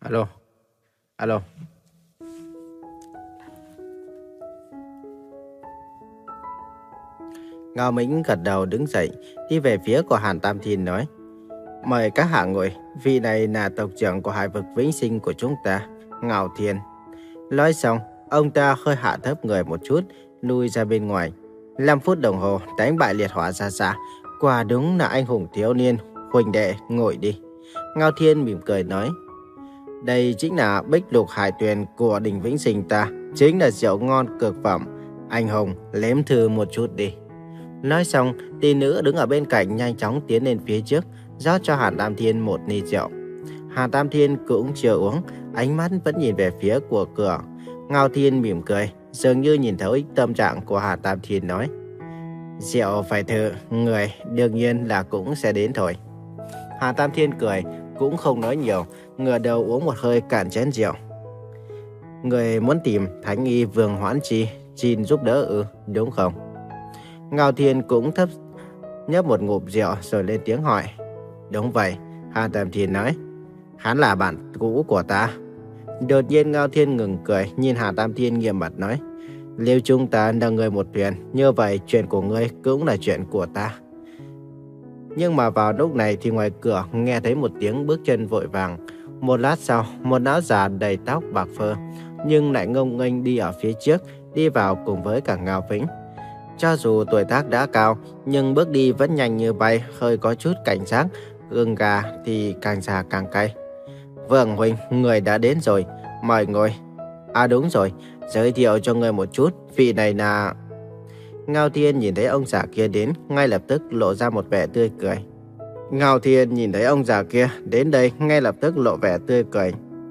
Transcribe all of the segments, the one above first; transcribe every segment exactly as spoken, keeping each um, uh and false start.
Alo, alo. Ngao Mĩnh gật đầu đứng dậy, đi về phía của Hàn Tam Thiên nói. Mời các hạ ngồi, vị này là tộc trưởng của hải vực vĩnh sinh của chúng ta, Ngao Thiên. Nói xong, ông ta hơi hạ thấp người một chút, lui ra bên ngoài. năm phút đồng hồ đánh bại liệt hỏa ra xa, quả đúng là anh hùng thiếu niên, huynh đệ ngồi đi. Ngao Thiên mỉm cười nói. Đây chính là bích lục hải tuyền của đỉnh vĩnh sinh ta, chính là rượu ngon cực phẩm. Anh hùng nếm thử một chút đi. Nói xong, tỷ nữ đứng ở bên cạnh nhanh chóng tiến lên phía trước, rót cho Hàn Tam Thiên một ly rượu. Hàn Tam Thiên cũng chưa uống, ánh mắt vẫn nhìn về phía của cửa. Ngao Thiên mỉm cười, dường như nhìn thấu tâm trạng của Hàn Tam Thiên nói. Rượu phải thử, người đương nhiên là cũng sẽ đến thôi. Hàn Tam Thiên cười, cũng không nói nhiều, ngửa đầu uống một hơi cạn chén rượu. Người muốn tìm Thánh Y Vương Hoãn Chi, xin giúp đỡ ư, đúng không? Ngao Thiên cũng thấp nhấp một ngụm rượu rồi lên tiếng hỏi. Đúng vậy, Hàn Tam Thiên nói. Hắn là bạn cũ của ta. Đột nhiên Ngao Thiên ngừng cười, nhìn Hàn Tam Thiên nghiêm mặt nói. Nếu chúng ta là người một thuyền, như vậy chuyện của ngươi cũng là chuyện của ta. Nhưng mà vào lúc này thì ngoài cửa nghe thấy một tiếng bước chân vội vàng. Một lát sau, một lão già đầy tóc bạc phơ, nhưng lại ngông nghênh đi ở phía trước, đi vào cùng với cả Ngao Vĩnh. Cho dù tuổi tác đã cao, nhưng bước đi vẫn nhanh như bay, hơi có chút cảnh giác, gừng gà thì càng già càng cay. Vương huynh, người đã đến rồi, mời ngồi. À đúng rồi, giới thiệu cho người một chút, vị này là... Ngao Thiên nhìn thấy ông già kia đến, ngay lập tức lộ ra một vẻ tươi cười. Ngao Thiên nhìn thấy ông già kia đến đây, ngay lập tức lộ vẻ tươi cười.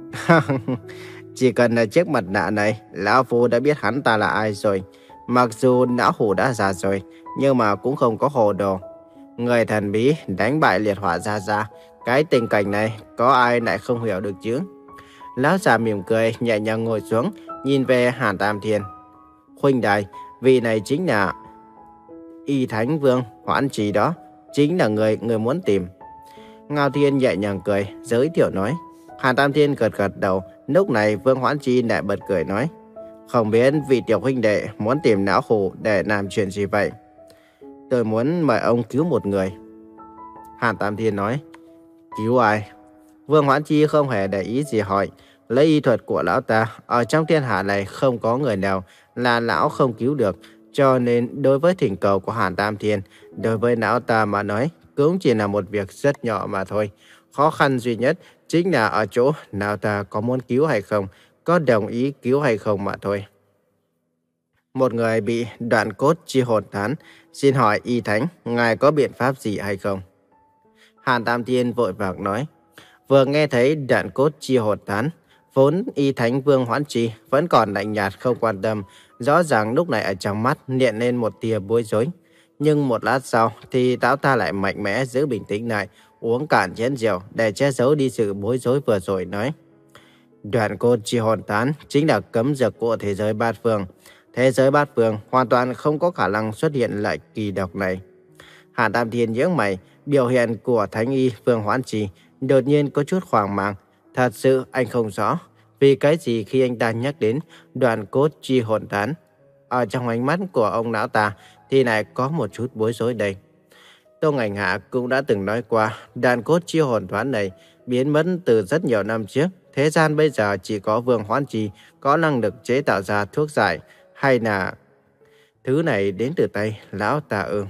Chỉ cần là chiếc mặt nạ này, lão phu đã biết hắn ta là ai rồi. Mặc dù lão hủ đã già rồi, nhưng mà cũng không có hồ đồ. Người thần bí đánh bại liệt hỏa ra ra, cái tình cảnh này có ai lại không hiểu được chứ? Lão già mỉm cười, nhẹ nhàng ngồi xuống, nhìn về Hàn Tam Thiên. Huynh đài, vị này chính là Y Thánh Vương Hoãn Chi đó, chính là người người muốn tìm. Ngao Thiên nhẹ nhàng cười, giới thiệu nói. Hàn Tam Thiên gật gật đầu, lúc này Vương Hoãn Chi lại bật cười nói. Không biết vị tiểu huynh đệ muốn tìm lão hủ để làm chuyện gì vậy? Tôi muốn mời ông cứu một người. Hàn Tam Thiên nói. Cứu ai? Vương Hoãn Chi không hề để ý gì hỏi. Lấy y thuật của lão ta, ở trong thiên hạ này không có người nào là lão không cứu được. Cho nên đối với thỉnh cầu của Hàn Tam Thiên, đối với lão ta mà nói, cũng chỉ là một việc rất nhỏ mà thôi. Khó khăn duy nhất chính là ở chỗ lão ta có muốn cứu hay không, có đồng ý cứu hay không mà thôi. Một người bị đoạn cốt chi hồn tán, xin hỏi Y Thánh, ngài có biện pháp gì hay không? Hàn Tam Thiên vội vàng nói. Vừa nghe thấy đoạn cốt chi hồn tán, vốn Y Thánh Vương Hoãn Chi vẫn còn lạnh nhạt không quan tâm, rõ ràng lúc này ở trong mắt hiện lên một tia bối rối. Nhưng một lát sau thì lão ta lại mạnh mẽ giữ bình tĩnh lại, uống cạn chén rượu để che giấu đi sự bối rối vừa rồi nói. Đoạn cốt chi hồn tán chính là cấm dược của thế giới bát phương. Thế giới bát phương hoàn toàn không có khả năng xuất hiện lại kỳ độc này. Hàn Tam Thiên nhướng mày, biểu hiện của Thánh Y Vương Hoãn Chi đột nhiên có chút hoang mang. Thật sự anh không rõ vì cái gì khi anh ta nhắc đến đoạn cốt chi hồn tán, ở trong ánh mắt của ông lão ta thì lại có một chút bối rối đây. Tô Ngành Hạ cũng đã từng nói qua, đoạn cốt chi hồn tán này biến mất từ rất nhiều năm trước. Thế gian bây giờ chỉ có Vương Hoãn Chi có năng lực chế tạo ra thuốc giải, hay là thứ này đến từ tay lão ta ư?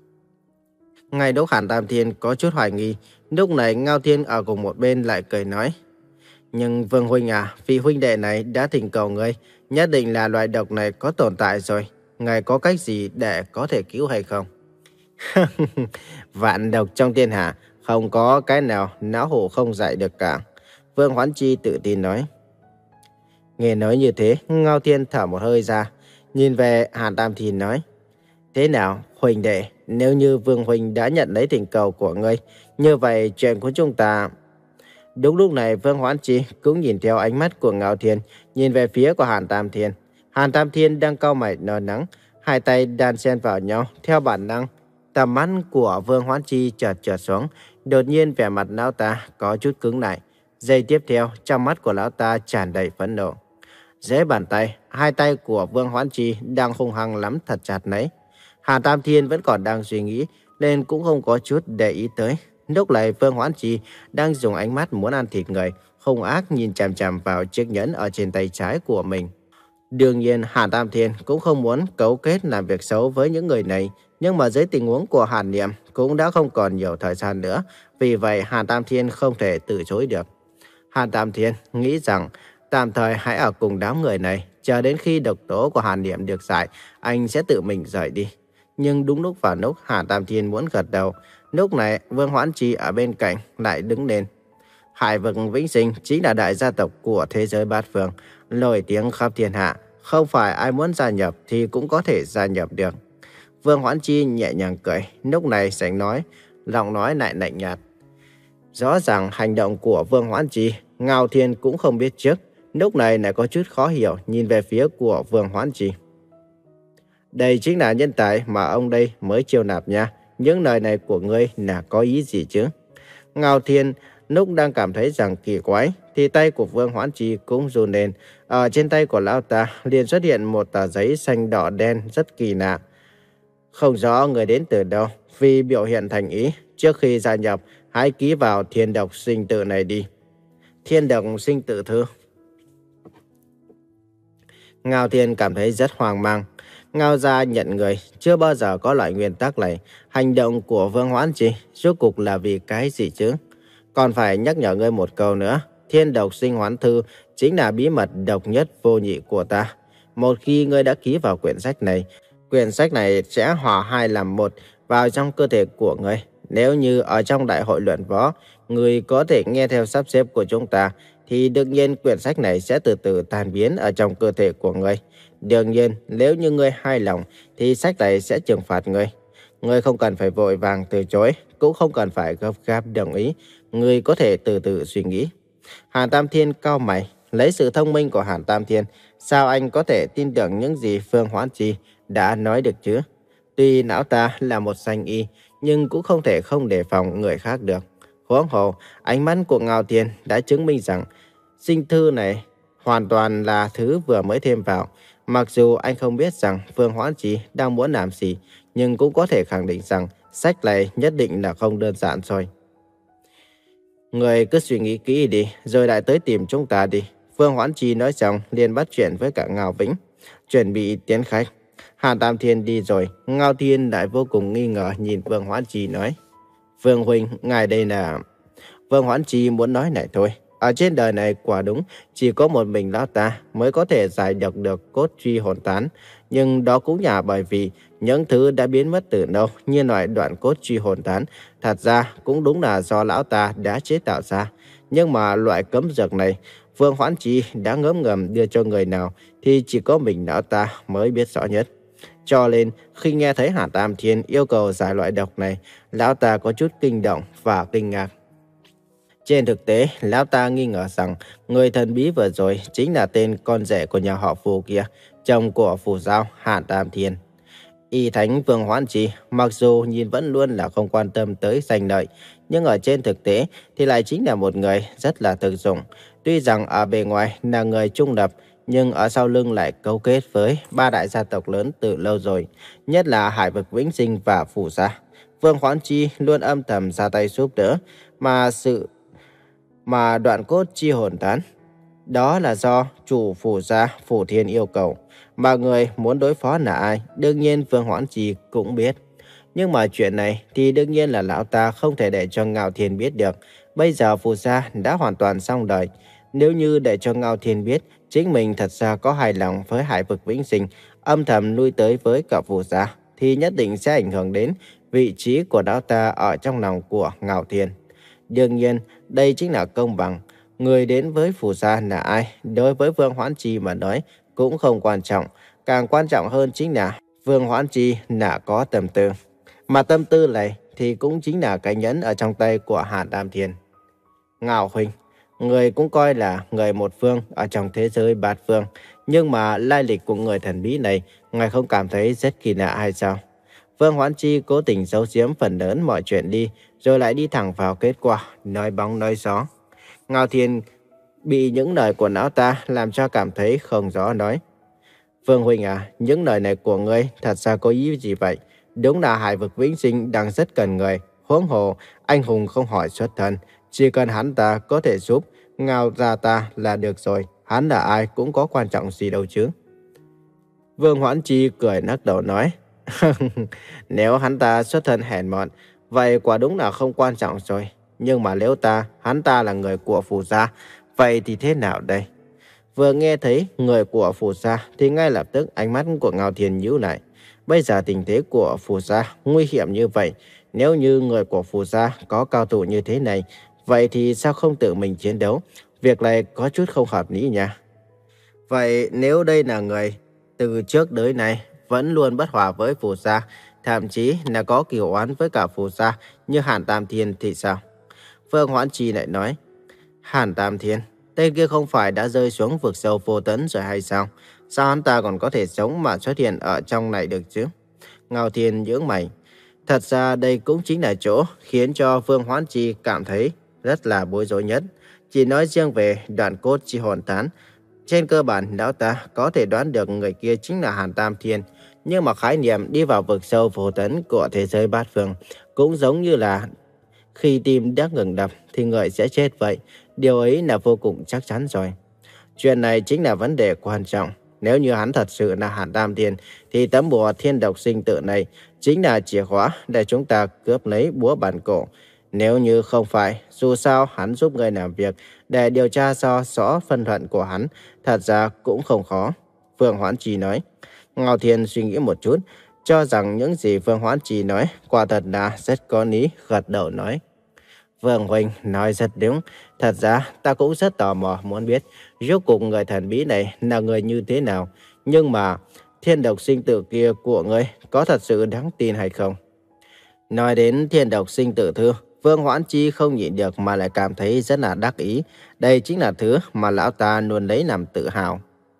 Ngay lúc Hàn Tam Thiên có chút hoài nghi, lúc này Ngao Thiên ở cùng một bên lại cười nói. Nhưng Vương huynh à, vị huynh đệ này đã thỉnh cầu ngươi, nhất định là loại độc này có tồn tại rồi. Ngài có cách gì để có thể cứu hay không? Vạn độc trong thiên hạ, không có cái nào não hổ không giải được cả. Vương Hoãn Chi tự tin nói. Nghe nói như thế, Ngao Thiên thở một hơi ra, nhìn về Hàn Tam Thiên nói. Thế nào, huynh đệ, nếu như Vương huynh đã nhận lấy thỉnh cầu của ngươi, như vậy chuyện của chúng ta... Đúng lúc này Vương Hoãn Chi cũng nhìn theo ánh mắt của Ngao Thiên, nhìn về phía của Hàn Tam Thiên. Hàn Tam Thiên đang cau mày lo lắng, hai tay đan xen vào nhau theo bản năng. Tầm mắt của Vương Hoãn Chi chợt chợt xuống, đột nhiên vẻ mặt lão ta có chút cứng lại. Giây tiếp theo, trong mắt của lão ta tràn đầy phẫn nộ. Dưới bàn tay, hai tay của Vương Hoãn Chi đang hung hăng lắm thật chặt lấy. Hàn Tam Thiên vẫn còn đang suy nghĩ, nên cũng không có chút để ý tới. Lúc này Vương Hoãn Chi đang dùng ánh mắt muốn ăn thịt người, hung ác nhìn chằm chằm vào chiếc nhẫn ở trên tay trái của mình. Đương nhiên Hàn Tam Thiên cũng không muốn cấu kết làm việc xấu với những người này, nhưng mà dưới tình huống của Hàn Niệm cũng đã không còn nhiều thời gian nữa, vì vậy Hàn Tam Thiên không thể từ chối được. Hàn Tam Thiên nghĩ rằng tạm thời hãy ở cùng đám người này, chờ đến khi độc tố của Hàn Niệm được giải, anh sẽ tự mình rời đi. Nhưng đúng lúc vào lúc Hàn Tam Thiên muốn gật đầu, lúc này Vương Hoãn Chi ở bên cạnh lại đứng lên. Hải vực Vĩnh Sinh chính là đại gia tộc của thế giới bát phương, nổi tiếng khắp thiên hạ, không phải ai muốn gia nhập thì cũng có thể gia nhập được. Vương Hoãn Chi nhẹ nhàng cười, lúc này sánh nói, giọng nói lại lạnh nhạt. Rõ ràng hành động của Vương Hoãn Chi, Ngao Thiên cũng không biết trước, lúc này lại có chút khó hiểu nhìn về phía của Vương Hoãn Chi. Đây chính là nhân tài mà ông đây mới chiêu nạp nha, những lời này của ngươi là có ý gì chứ? Ngao Thiên lúc đang cảm thấy rằng kỳ quái, thì tay của Vương Hoãn Chi cũng run lên. Ở trên tay của lão ta liền xuất hiện một tờ giấy xanh đỏ đen rất kỳ lạ. Không rõ người đến từ đâu, vì biểu hiện thành ý, trước khi gia nhập, hãy ký vào thiên độc sinh tự này đi. Thiên độc sinh tự thư. Ngao Thiên cảm thấy rất hoang mang. Ngao gia nhận người, chưa bao giờ có loại nguyên tắc này. Hành động của Vương Hoãn Chi rốt cuộc là vì cái gì chứ? Còn phải nhắc nhở ngươi một câu nữa. Thiên độc sinh hoán thư chính là bí mật độc nhất vô nhị của ta. Một khi ngươi đã ký vào quyển sách này, quyển sách này sẽ hòa hai làm một vào trong cơ thể của ngươi. Nếu như ở trong đại hội luận võ, ngươi có thể nghe theo sắp xếp của chúng ta, thì đương nhiên quyển sách này sẽ từ từ tan biến ở trong cơ thể của ngươi. Đương nhiên, nếu như ngươi hài lòng, thì sách này sẽ trừng phạt ngươi. Ngươi không cần phải vội vàng từ chối, cũng không cần phải gấp gáp đồng ý. Ngươi có thể từ từ suy nghĩ. Hàn Tam Thiên cau mày, lấy sự thông minh của Hàn Tam Thiên, sao anh có thể tin tưởng những gì Vương Hoãn Chi đã nói được chứ? Tuy lão ta là một danh y, nhưng cũng không thể không đề phòng người khác được. Huống hồ, ánh mắt của Ngao Thiên đã chứng minh rằng sinh thư này hoàn toàn là thứ vừa mới thêm vào. Mặc dù anh không biết rằng Vương Hoãn Chi đang muốn làm gì, nhưng cũng có thể khẳng định rằng sách này nhất định là không đơn giản rồi. Người cứ suy nghĩ kỹ đi, rồi lại tới tìm chúng ta đi. Vương Hoãn Chi nói xong liền bắt chuyện với cả Ngao Vĩnh, chuẩn bị tiến khách. Hàn Tam Thiên đi rồi, Ngao Thiên lại vô cùng nghi ngờ nhìn Vương Hoãn Chi nói. Vương huynh, ngài đây là... Vương Hoãn Chi muốn nói này thôi. Ở trên đời này quả đúng chỉ có một mình lão ta mới có thể giải độc được cốt truy hồn tán. Nhưng đó cũng là bởi vì những thứ đã biến mất từ lâu như loại đoạn cốt truy hồn tán. Thật ra cũng đúng là do lão ta đã chế tạo ra. Nhưng mà loại cấm dược này Vương Hoãn Chi đã ngấm ngầm đưa cho người nào thì chỉ có mình lão ta mới biết rõ nhất. Cho nên khi nghe thấy Hàn Tam Thiên yêu cầu giải loại độc này, lão ta có chút kinh động và kinh ngạc. Trên thực tế, lão ta nghi ngờ rằng người thần bí vừa rồi chính là tên con rể của nhà họ Phù kia, chồng của Phù Giao Hàn Tam Thiên. Y Thánh Vương Hoãn Chi mặc dù nhìn vẫn luôn là không quan tâm tới danh lợi, nhưng ở trên thực tế thì lại chính là một người rất là thực dụng. Tuy rằng ở bề ngoài là người trung lập, nhưng ở sau lưng lại cấu kết với ba đại gia tộc lớn từ lâu rồi, nhất là Hải vực Vĩnh Sinh và Phù Gia. Vương Hoãn Chi luôn âm thầm ra tay giúp đỡ, mà sự mà đoạn cốt chi hồn tán đó là do chủ Phù Gia Phù Thiên yêu cầu. Mà người muốn đối phó là ai, đương nhiên Vương Hoãn Chi cũng biết. Nhưng mà chuyện này thì đương nhiên là lão ta không thể để cho Ngao Thiên biết được. Bây giờ Phù Gia đã hoàn toàn xong đời. Nếu như để cho Ngao Thiên biết chính mình thật ra có hài lòng với Hải vực Vĩnh Sinh, âm thầm lui tới với cả Phù Gia, thì nhất định sẽ ảnh hưởng đến vị trí của lão ta ở trong lòng của Ngao Thiên. Đương nhiên, đây chính là công bằng. Người đến với Phù Gia là ai, đối với Vương Hoãn Chi mà nói cũng không quan trọng. Càng quan trọng hơn chính là Vương Hoãn Chi là có tâm tư. Mà tâm tư này thì cũng chính là cái nhẫn ở trong tay của Hàn Tam Thiên. Ngao huynh, người cũng coi là người một phương ở trong thế giới bát phương. Nhưng mà lai lịch của người thần bí này, ngài không cảm thấy rất kỳ lạ hay sao? Vương Hoãn Chi cố tình giấu giếm phần lớn mọi chuyện đi, rồi lại đi thẳng vào kết quả, nói bóng nói gió. Ngao Thiên bị những lời của lão ta làm cho cảm thấy không rõ nói. Vương huynh à, những lời này của ngươi thật ra có ý gì vậy? Đúng là hải vực vĩnh sinh đang rất cần người. Huống hồ, anh hùng không hỏi xuất thân. Chỉ cần hắn ta có thể giúp Ngao gia ta là được rồi. Hắn là ai cũng có quan trọng gì đâu chứ. Vương Hoãn Chi cười lắc đầu nói. Nếu hắn ta xuất thân hèn mọn, vậy quả đúng là không quan trọng rồi. Nhưng mà nếu ta, hắn ta là người của Phù gia, vậy thì thế nào đây? Vừa nghe thấy người của Phù gia thì ngay lập tức ánh mắt của Ngao Thiên nhíu lại. Bây giờ tình thế của Phù gia nguy hiểm như vậy. Nếu như người của Phù gia có cao thủ như thế này, vậy thì sao không tự mình chiến đấu? Việc này có chút không hợp lý nha. Vậy nếu đây là người từ trước tới nay vẫn luôn bất hòa với Phù gia, thậm chí là có kiều oán với cả Phù gia như Hàn Tam Thiên thì sao? Vương Hoãn Chi lại nói. Hàn Tam Thiên, tên kia không phải đã rơi xuống vực sâu vô tấn rồi hay sao? Sao hắn ta còn có thể sống mà xuất hiện ở trong này được chứ? Ngao Thiên nhướng mày. Thật ra đây cũng chính là chỗ khiến cho Vương Hoãn Chi cảm thấy rất là bối rối nhất. Chỉ nói riêng về đoạn cốt chi hồn tán, trên cơ bản lão ta có thể đoán được người kia chính là Hàn Tam Thiên. Nhưng mà khái niệm đi vào vực sâu vô tấn của thế giới bát phương cũng giống như là khi tim đã ngừng đập thì người sẽ chết vậy. Điều ấy là vô cùng chắc chắn rồi. Chuyện này chính là vấn đề quan trọng. Nếu như hắn thật sự là Hàn Tam Thiên thì tấm bùa thiên độc sinh tử này chính là chìa khóa để chúng ta cướp lấy búa bản cổ. Nếu như không phải, dù sao hắn giúp người làm việc để điều tra do rõ phân thuận của hắn, thật ra cũng không khó. Vương Hoãn Chi nói. Ngao Thiên suy nghĩ một chút, cho rằng những gì Vương Hoãn Chi nói quả thật là rất có lý, gật đầu nói. Vương huynh nói rất đúng, thật ra ta cũng rất tò mò muốn biết rốt cuộc người thần bí này là người như thế nào. Nhưng mà thiên độc sinh tử kia của ngươi có thật sự đáng tin hay không? Nói đến thiên độc sinh tử thư, Vương Hoãn Chi không nhịn được mà lại cảm thấy rất là đắc ý. Đây chính là thứ mà lão ta luôn lấy làm tự hào.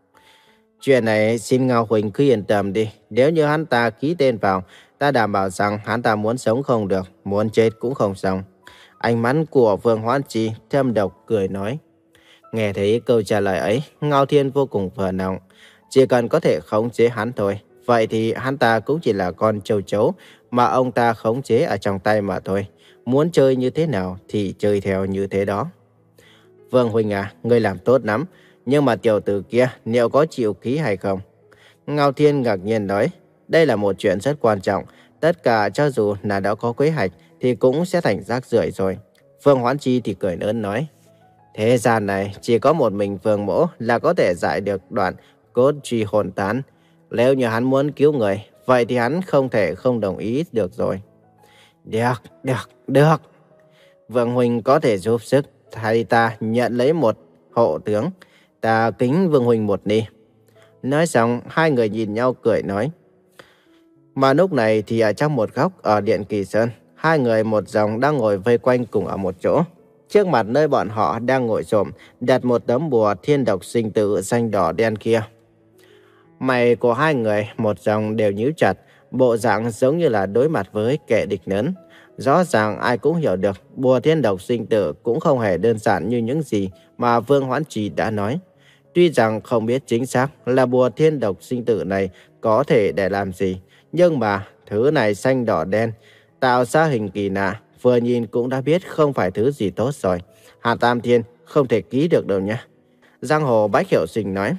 Chuyện này xin Ngao huynh cứ yên tâm đi. Nếu như hắn ta ký tên vào, ta đảm bảo rằng hắn ta muốn sống không được, muốn chết cũng không xong. Ánh mắt của Vương Hoãn Chi thâm độc cười nói. Nghe thấy câu trả lời ấy, Ngao Thiên vô cùng vừa lòng. Chỉ cần có thể khống chế hắn thôi, vậy thì hắn ta cũng chỉ là con châu chấu mà ông ta khống chế ở trong tay mà thôi. Muốn chơi như thế nào thì chơi theo như thế đó. Vương huynh à, ngươi làm tốt lắm. Nhưng mà tiểu tử kia liệu có chịu ký hay không? Ngao Thiên ngạc nhiên nói. Đây là một chuyện rất quan trọng. Tất cả cho dù là đã có kế hoạch thì cũng sẽ thành rác rưởi rồi. Vương Hoãn Chi thì cười lớn nói. Thế gian này chỉ có một mình Vương mỗ là có thể giải được đoạn cốt truy hồn tán. Nếu như hắn muốn cứu người, vậy thì hắn không thể không đồng ý được rồi. Được, được, được. Vương huynh có thể giúp sức, thay ta nhận lấy một hộ tướng. Ta kính Vương huynh một ly. Nói xong, hai người nhìn nhau cười nói. Mà lúc này thì ở trong một góc ở Điện Kỳ Sơn, hai người một dòng đang ngồi vây quanh cùng ở một chỗ. Trước mặt nơi bọn họ đang ngồi xổm đặt một tấm bùa thiên độc sinh tử xanh đỏ đen kia. Mày của hai người một dòng đều nhíu chặt, bộ dạng giống như là đối mặt với kẻ địch lớn. Rõ ràng ai cũng hiểu được bùa thiên độc sinh tử cũng không hề đơn giản như những gì mà Vương Hoãn Chi đã nói. Tuy rằng không biết chính xác là bùa thiên độc sinh tử này có thể để làm gì, nhưng mà thứ này xanh đỏ đen, tạo ra hình kỳ lạ, vừa nhìn cũng đã biết không phải thứ gì tốt rồi. Hàn Tam Thiên không thể ký được đâu nhé. Giang hồ Bách Hiểu Sinh nói.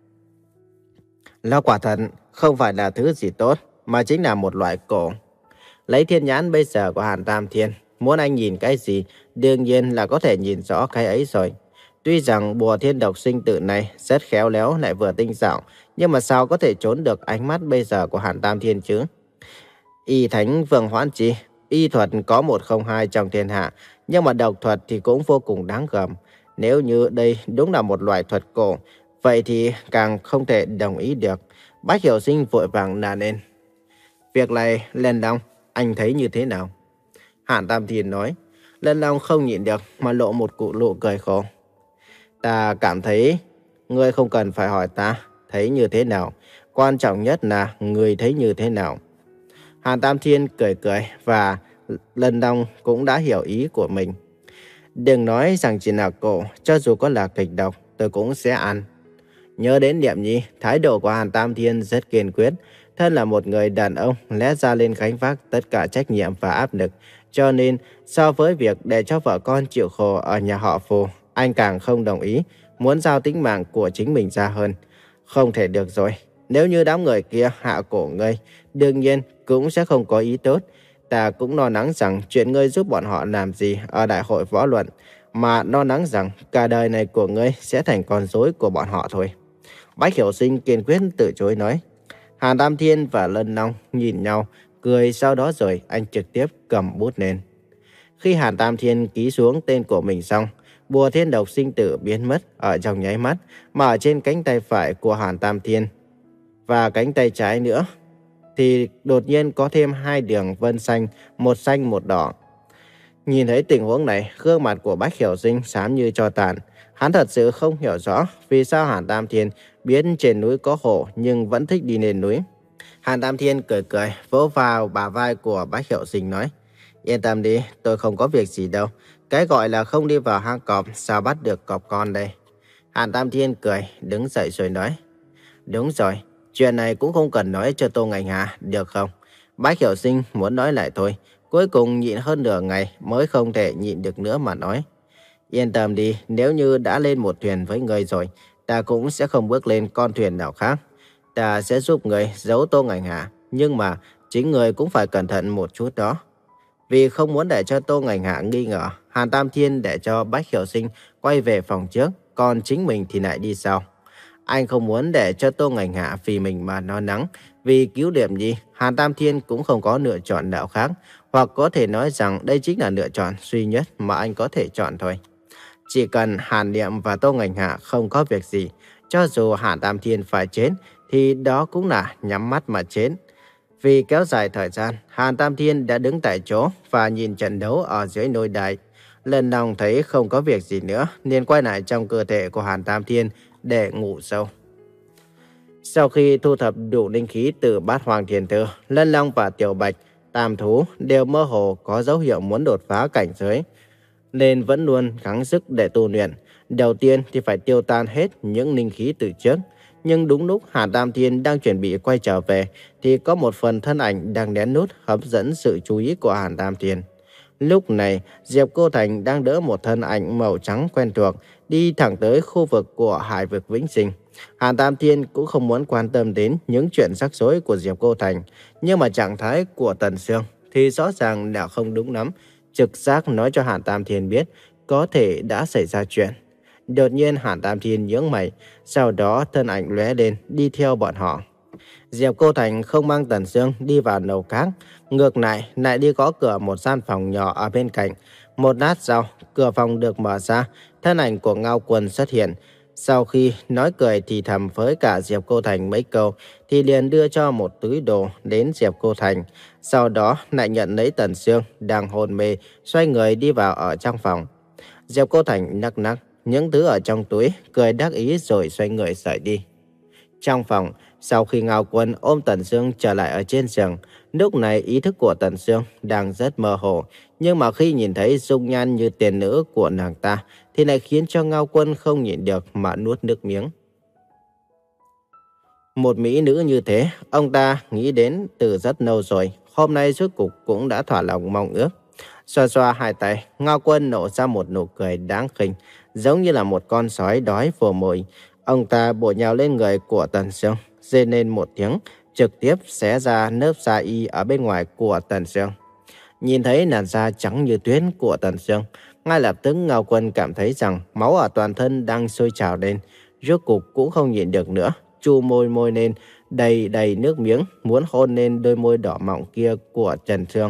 Nó quả thật không phải là thứ gì tốt, mà chính là một loại cổ. Lấy thiên nhãn bây giờ của Hàn Tam Thiên, muốn anh nhìn cái gì, đương nhiên là có thể nhìn rõ cái ấy rồi. Tuy rằng bùa thiên độc sinh tử này rất khéo léo lại vừa tinh xảo, nhưng mà sao có thể trốn được ánh mắt bây giờ của Hàn Tam Thiên chứ? Y Thánh Vương Hoãn Chi, y thuật có một không hai trong thiên hạ, nhưng mà độc thuật thì cũng vô cùng đáng gờm. Nếu như đây đúng là một loại thuật cổ, vậy thì càng không thể đồng ý được. Bách Hiểu Sinh vội vàng nà lên. Việc này, Lên Long, anh thấy như thế nào? Hàn Tam Thiên nói. Lên Long không nhịn được mà lộ một cụ nụ cười khổ. Ta cảm thấy ngươi không cần phải hỏi ta thấy như thế nào. Quan trọng nhất là ngươi thấy như thế nào. Hàn Tam Thiên cười cười và Lân Long cũng đã hiểu ý của mình. Đừng nói rằng chỉ là cổ, cho dù có là kịch độc, tôi cũng sẽ ăn. Nhớ đến Niệm Nhi, thái độ của Hàn Tam Thiên rất kiên quyết. Thân là một người đàn ông, lẽ ra lên gánh vác tất cả trách nhiệm và áp lực. Cho nên, so với việc để cho vợ con chịu khổ ở nhà họ Phù, anh càng không đồng ý, muốn giao tính mạng của chính mình ra hơn. Không thể được rồi. Nếu như đám người kia hạ cổ ngươi, đương nhiên cũng sẽ không có ý tốt. Ta cũng lo lắng rằng chuyện ngươi giúp bọn họ làm gì ở đại hội võ luận, mà lo lắng rằng cả đời này của ngươi sẽ thành con rối của bọn họ thôi. Bách Hiểu Sinh kiên quyết từ chối nói. Hàn Tam Thiên và Lân Long nhìn nhau, cười, sau đó rồi anh trực tiếp cầm bút lên. Khi Hàn Tam Thiên ký xuống tên của mình xong, bùa thiên độc sinh tử biến mất ở trong nháy mắt, mà ở trên cánh tay phải của Hàn Tam Thiên và cánh tay trái nữa thì đột nhiên có thêm hai đường vân xanh, một xanh một đỏ. Nhìn thấy tình huống này, gương mặt của Bách Hiểu Sinh xám như tro tàn. Hắn thật sự không hiểu rõ vì sao Hàn Tam Thiên biết trên núi có hổ nhưng vẫn thích đi lên núi. Hàn Tam Thiên cười cười, vỗ vào bả vai của Bách Hiểu Sinh nói. Yên tâm đi, tôi không có việc gì đâu. Cái gọi là không đi vào hang cọp, sao bắt được cọp con đây? Hàn Tam Thiên cười, đứng dậy rồi nói. Đúng rồi, chuyện này cũng không cần nói cho Tô Ngành Hà, được không? Bách Hiểu Sinh muốn nói lại thôi. Cuối cùng nhịn hơn nửa ngày mới không thể nhịn được nữa mà nói. Yên tâm đi, nếu như đã lên một thuyền với người rồi, ta cũng sẽ không bước lên con thuyền nào khác. Ta sẽ giúp người giấu Tô Ngành Hà, nhưng mà chính người cũng phải cẩn thận một chút đó. Vì không muốn để cho Tô Ngành Hà nghi ngờ, Hàn Tam Thiên để cho Bách Hiểu Sinh quay về phòng trước, còn chính mình thì lại đi sau. Anh không muốn để cho Tô Ngành Hà vì mình mà lo lắng. Vì cứu Niệm Nhi, Hàn Tam Thiên cũng không có lựa chọn nào khác. Hoặc có thể nói rằng đây chính là lựa chọn duy nhất mà anh có thể chọn thôi. Chỉ cần Hàn Niệm và Tô Ngành Hà không có việc gì, cho dù Hàn Tam Thiên phải chết, thì đó cũng là nhắm mắt mà chết. Vì kéo dài thời gian, Hàn Tam Thiên đã đứng tại chỗ và nhìn trận đấu ở dưới nôi đài. Lần lòng thấy không có việc gì nữa, nên quay lại trong cơ thể của Hàn Tam Thiên để ngủ sâu. Sau khi thu thập đủ linh khí từ Bát Hoàng Thiền Thư, Lân Long và Tiểu Bạch, Tam Thú đều mơ hồ có dấu hiệu muốn đột phá cảnh giới, nên vẫn luôn gắng sức để tu luyện. Đầu tiên thì phải tiêu tan hết những linh khí từ trước. Nhưng đúng lúc Hàn Tam Thiên đang chuẩn bị quay trở về, thì có một phần thân ảnh đang lén lút hấp dẫn sự chú ý của Hàn Tam Thiên. Lúc này, Diệp Cô Thành đang đỡ một thân ảnh màu trắng quen thuộc, đi thẳng tới khu vực của Hải vực Vĩnh Sinh. Hàn Tam Thiên cũng không muốn quan tâm đến những chuyện rắc rối của Diệp Cô Thành, nhưng mà trạng thái của Tần Sương thì rõ ràng là không đúng lắm. Trực giác nói cho Hàn Tam Thiên biết có thể đã xảy ra chuyện. Đột nhiên Hàn Tam Thiên nhướng mày, sau đó thân ảnh lóe lên đi theo bọn họ. Diệp Cô Thành không mang Tần Sương đi vào lầu cát, ngược lại lại đi gõ cửa một gian phòng nhỏ ở bên cạnh. Một lát sau, cửa phòng được mở ra, thân ảnh của Ngao Quân xuất hiện. Sau khi nói cười thì thầm với cả Diệp Cô Thành mấy câu, thì liền đưa cho một túi đồ đến Diệp Cô Thành. Sau đó lại nhận lấy Tần Sương đang hôn mê, xoay người đi vào ở trong phòng. Diệp Cô Thành nắc nắc những thứ ở trong túi, cười đắc ý rồi xoay người rời đi. Trong phòng, sau khi Ngao Quân ôm Tần Sương trở lại ở trên giường, lúc này ý thức của Tần Sương đang rất mơ hồ, nhưng mà khi nhìn thấy dung nhan như tiền nữ của nàng ta, thì lại khiến cho Ngao Quân không nhịn được mà nuốt nước miếng. Một mỹ nữ như thế, ông ta nghĩ đến từ rất lâu rồi, hôm nay rốt cục cũng đã thỏa lòng mong ước. Xoa xoa hai tay, Ngao Quân nổ ra một nụ cười đáng khinh, giống như là một con sói đói vồ mồi. Ông ta bổ nhào lên người của Tần Sương, rên lên một tiếng, trực tiếp xé ra lớp da y ở bên ngoài của Tần Sương. Nhìn thấy làn da trắng như tuyết của Tần Sương, ngay lập tức Ngao Quân cảm thấy rằng máu ở toàn thân đang sôi trào lên, rốt cục cũng không nhịn được nữa, chu môi môi lên, đầy đầy nước miếng, muốn hôn lên đôi môi đỏ mọng kia của Tần Sương.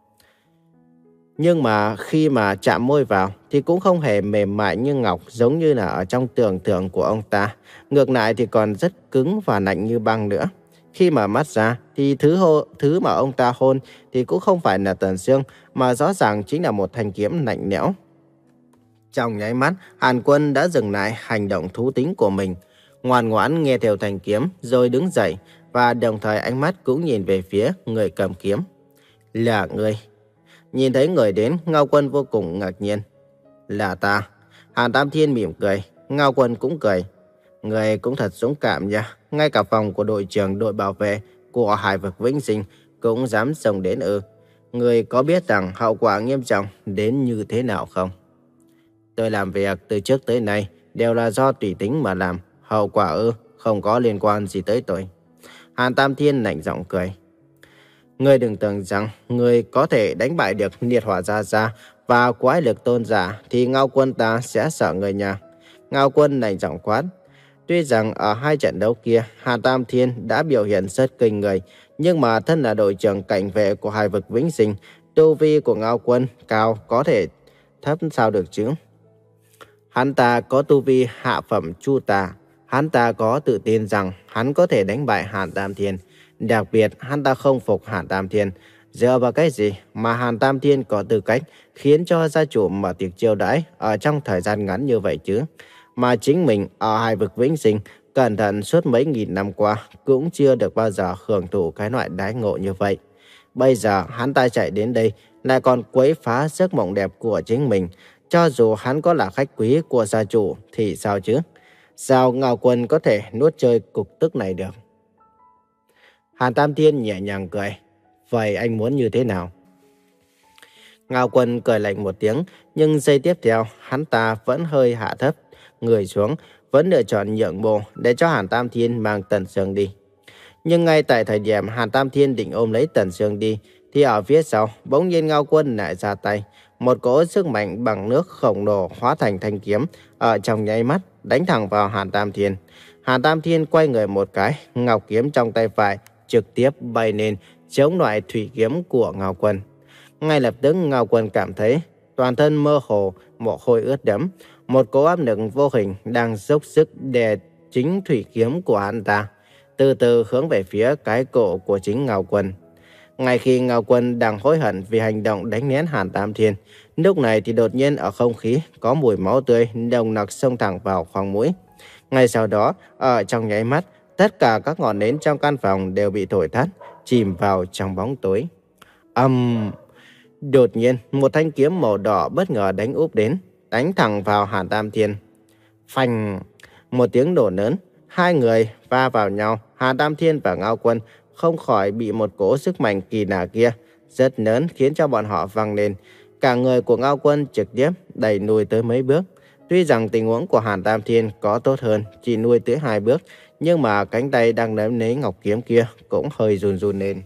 Nhưng mà khi mà chạm môi vào thì cũng không hề mềm mại như ngọc giống như là ở trong tưởng tượng của ông ta. Ngược lại thì còn rất cứng và lạnh như băng nữa. Khi mà mắt ra thì thứ, hô, thứ mà ông ta hôn thì cũng không phải là Tần Sương, mà rõ ràng chính là một thanh kiếm lạnh lẽo. Trong nháy mắt, Hàn Quân đã dừng lại hành động thú tính của mình, ngoan ngoãn nghe theo thanh kiếm rồi đứng dậy, và đồng thời ánh mắt cũng nhìn về phía người cầm kiếm. Là người. Nhìn thấy người đến, Ngao Quân vô cùng ngạc nhiên. Là ta. Hàn Tam Thiên mỉm cười, Ngao Quân cũng cười. Người cũng thật dũng cảm nha, ngay cả phòng của đội trưởng đội bảo vệ của Hải vực Vĩnh Sinh cũng dám xông đến ư. Người có biết rằng hậu quả nghiêm trọng đến như thế nào không? Tôi làm việc từ trước tới nay đều là do tùy tính mà làm, hậu quả ư, không có liên quan gì tới tôi. Hàn Tam Thiên lạnh giọng cười. Ngươi đừng tưởng rằng ngươi có thể đánh bại được Liệt Hỏa Gia Gia và Quái Lực Tôn Giả thì Ngao Quân ta sẽ sợ người nhà. Ngao Quân lạnh giọng quát. Tuy rằng ở hai trận đấu kia, Hàn Tam Thiên đã biểu hiện rất kinh người, nhưng mà thân là đội trưởng cảnh vệ của Hải vực Vĩnh Sinh, tu vi của Ngao Quân cao có thể thấp sao được chứ? Hắn ta có tu vi hạ phẩm chu tà, hắn ta có tự tin rằng hắn có thể đánh bại Hàn Tam Thiên. Đặc biệt, hắn ta không phục Hàn Tam Thiên. Dựa vào cái gì mà Hàn Tam Thiên có tư cách khiến cho gia chủ mở tiệc chiêu đãi ở trong thời gian ngắn như vậy chứ? Mà chính mình ở Hải vực Vĩnh Sinh cẩn thận suốt mấy nghìn năm qua cũng chưa được bao giờ hưởng thụ cái loại đãi ngộ như vậy. Bây giờ hắn ta chạy đến đây lại còn quấy phá giấc mộng đẹp của chính mình. Cho dù hắn có là khách quý của gia chủ thì sao chứ? Sao Ngao Quân có thể nuốt chơi cục tức này được? Hàn Tam Thiên nhẹ nhàng cười. Vậy anh muốn như thế nào? Ngao Quân cười lạnh một tiếng, nhưng giây tiếp theo hắn ta vẫn hơi hạ thấp người xuống, vẫn lựa chọn nhượng bộ để cho Hàn Tam Thiên mang Tần Sương đi. Nhưng ngay tại thời điểm Hàn Tam Thiên định ôm lấy Tần Sương đi, thì ở phía sau bỗng nhiên Ngao Quân lại ra tay, một cỗ sức mạnh bằng nước khổng lồ hóa thành thanh kiếm ở trong nháy mắt đánh thẳng vào Hàn Tam Thiên. Hàn Tam Thiên quay người một cái, ngọc kiếm trong tay phải trực tiếp bay lên chống lại thủy kiếm của Ngao Quân. Ngay lập tức Ngao Quân cảm thấy toàn thân mơ hồ, mồ hôi ướt đẫm, một cỗ áp lực vô hình đang dốc sức đè chính thủy kiếm của hắn ta, từ từ hướng về phía cái cổ của chính Ngao Quân. Ngay khi Ngao Quân đang hối hận vì hành động đánh nén Hàn Tam Thiên, lúc này thì đột nhiên ở không khí có mùi máu tươi nồng nặc xông thẳng vào khoang mũi. Ngay sau đó, ở trong nháy mắt, tất cả các ngọn nến trong căn phòng đều bị thổi tắt, chìm vào trong bóng tối. Ầm! Um, đột nhiên, một thanh kiếm màu đỏ bất ngờ đánh úp đến, đánh thẳng vào Hàn Tam Thiên. Phanh! Một tiếng nổ lớn, hai người va vào nhau. Hàn Tam Thiên và Ngao Quân không khỏi bị một cỗ sức mạnh kỳ lạ kia rất lớn khiến cho bọn họ văng lên. Cả người của Ngao Quân trực tiếp đẩy lùi tới mấy bước. Tuy rằng tình huống của Hàn Tam Thiên có tốt hơn, chỉ nuôi tới hai bước, nhưng mà cánh tay đang nắm lấy ngọc kiếm kia cũng hơi run run lên.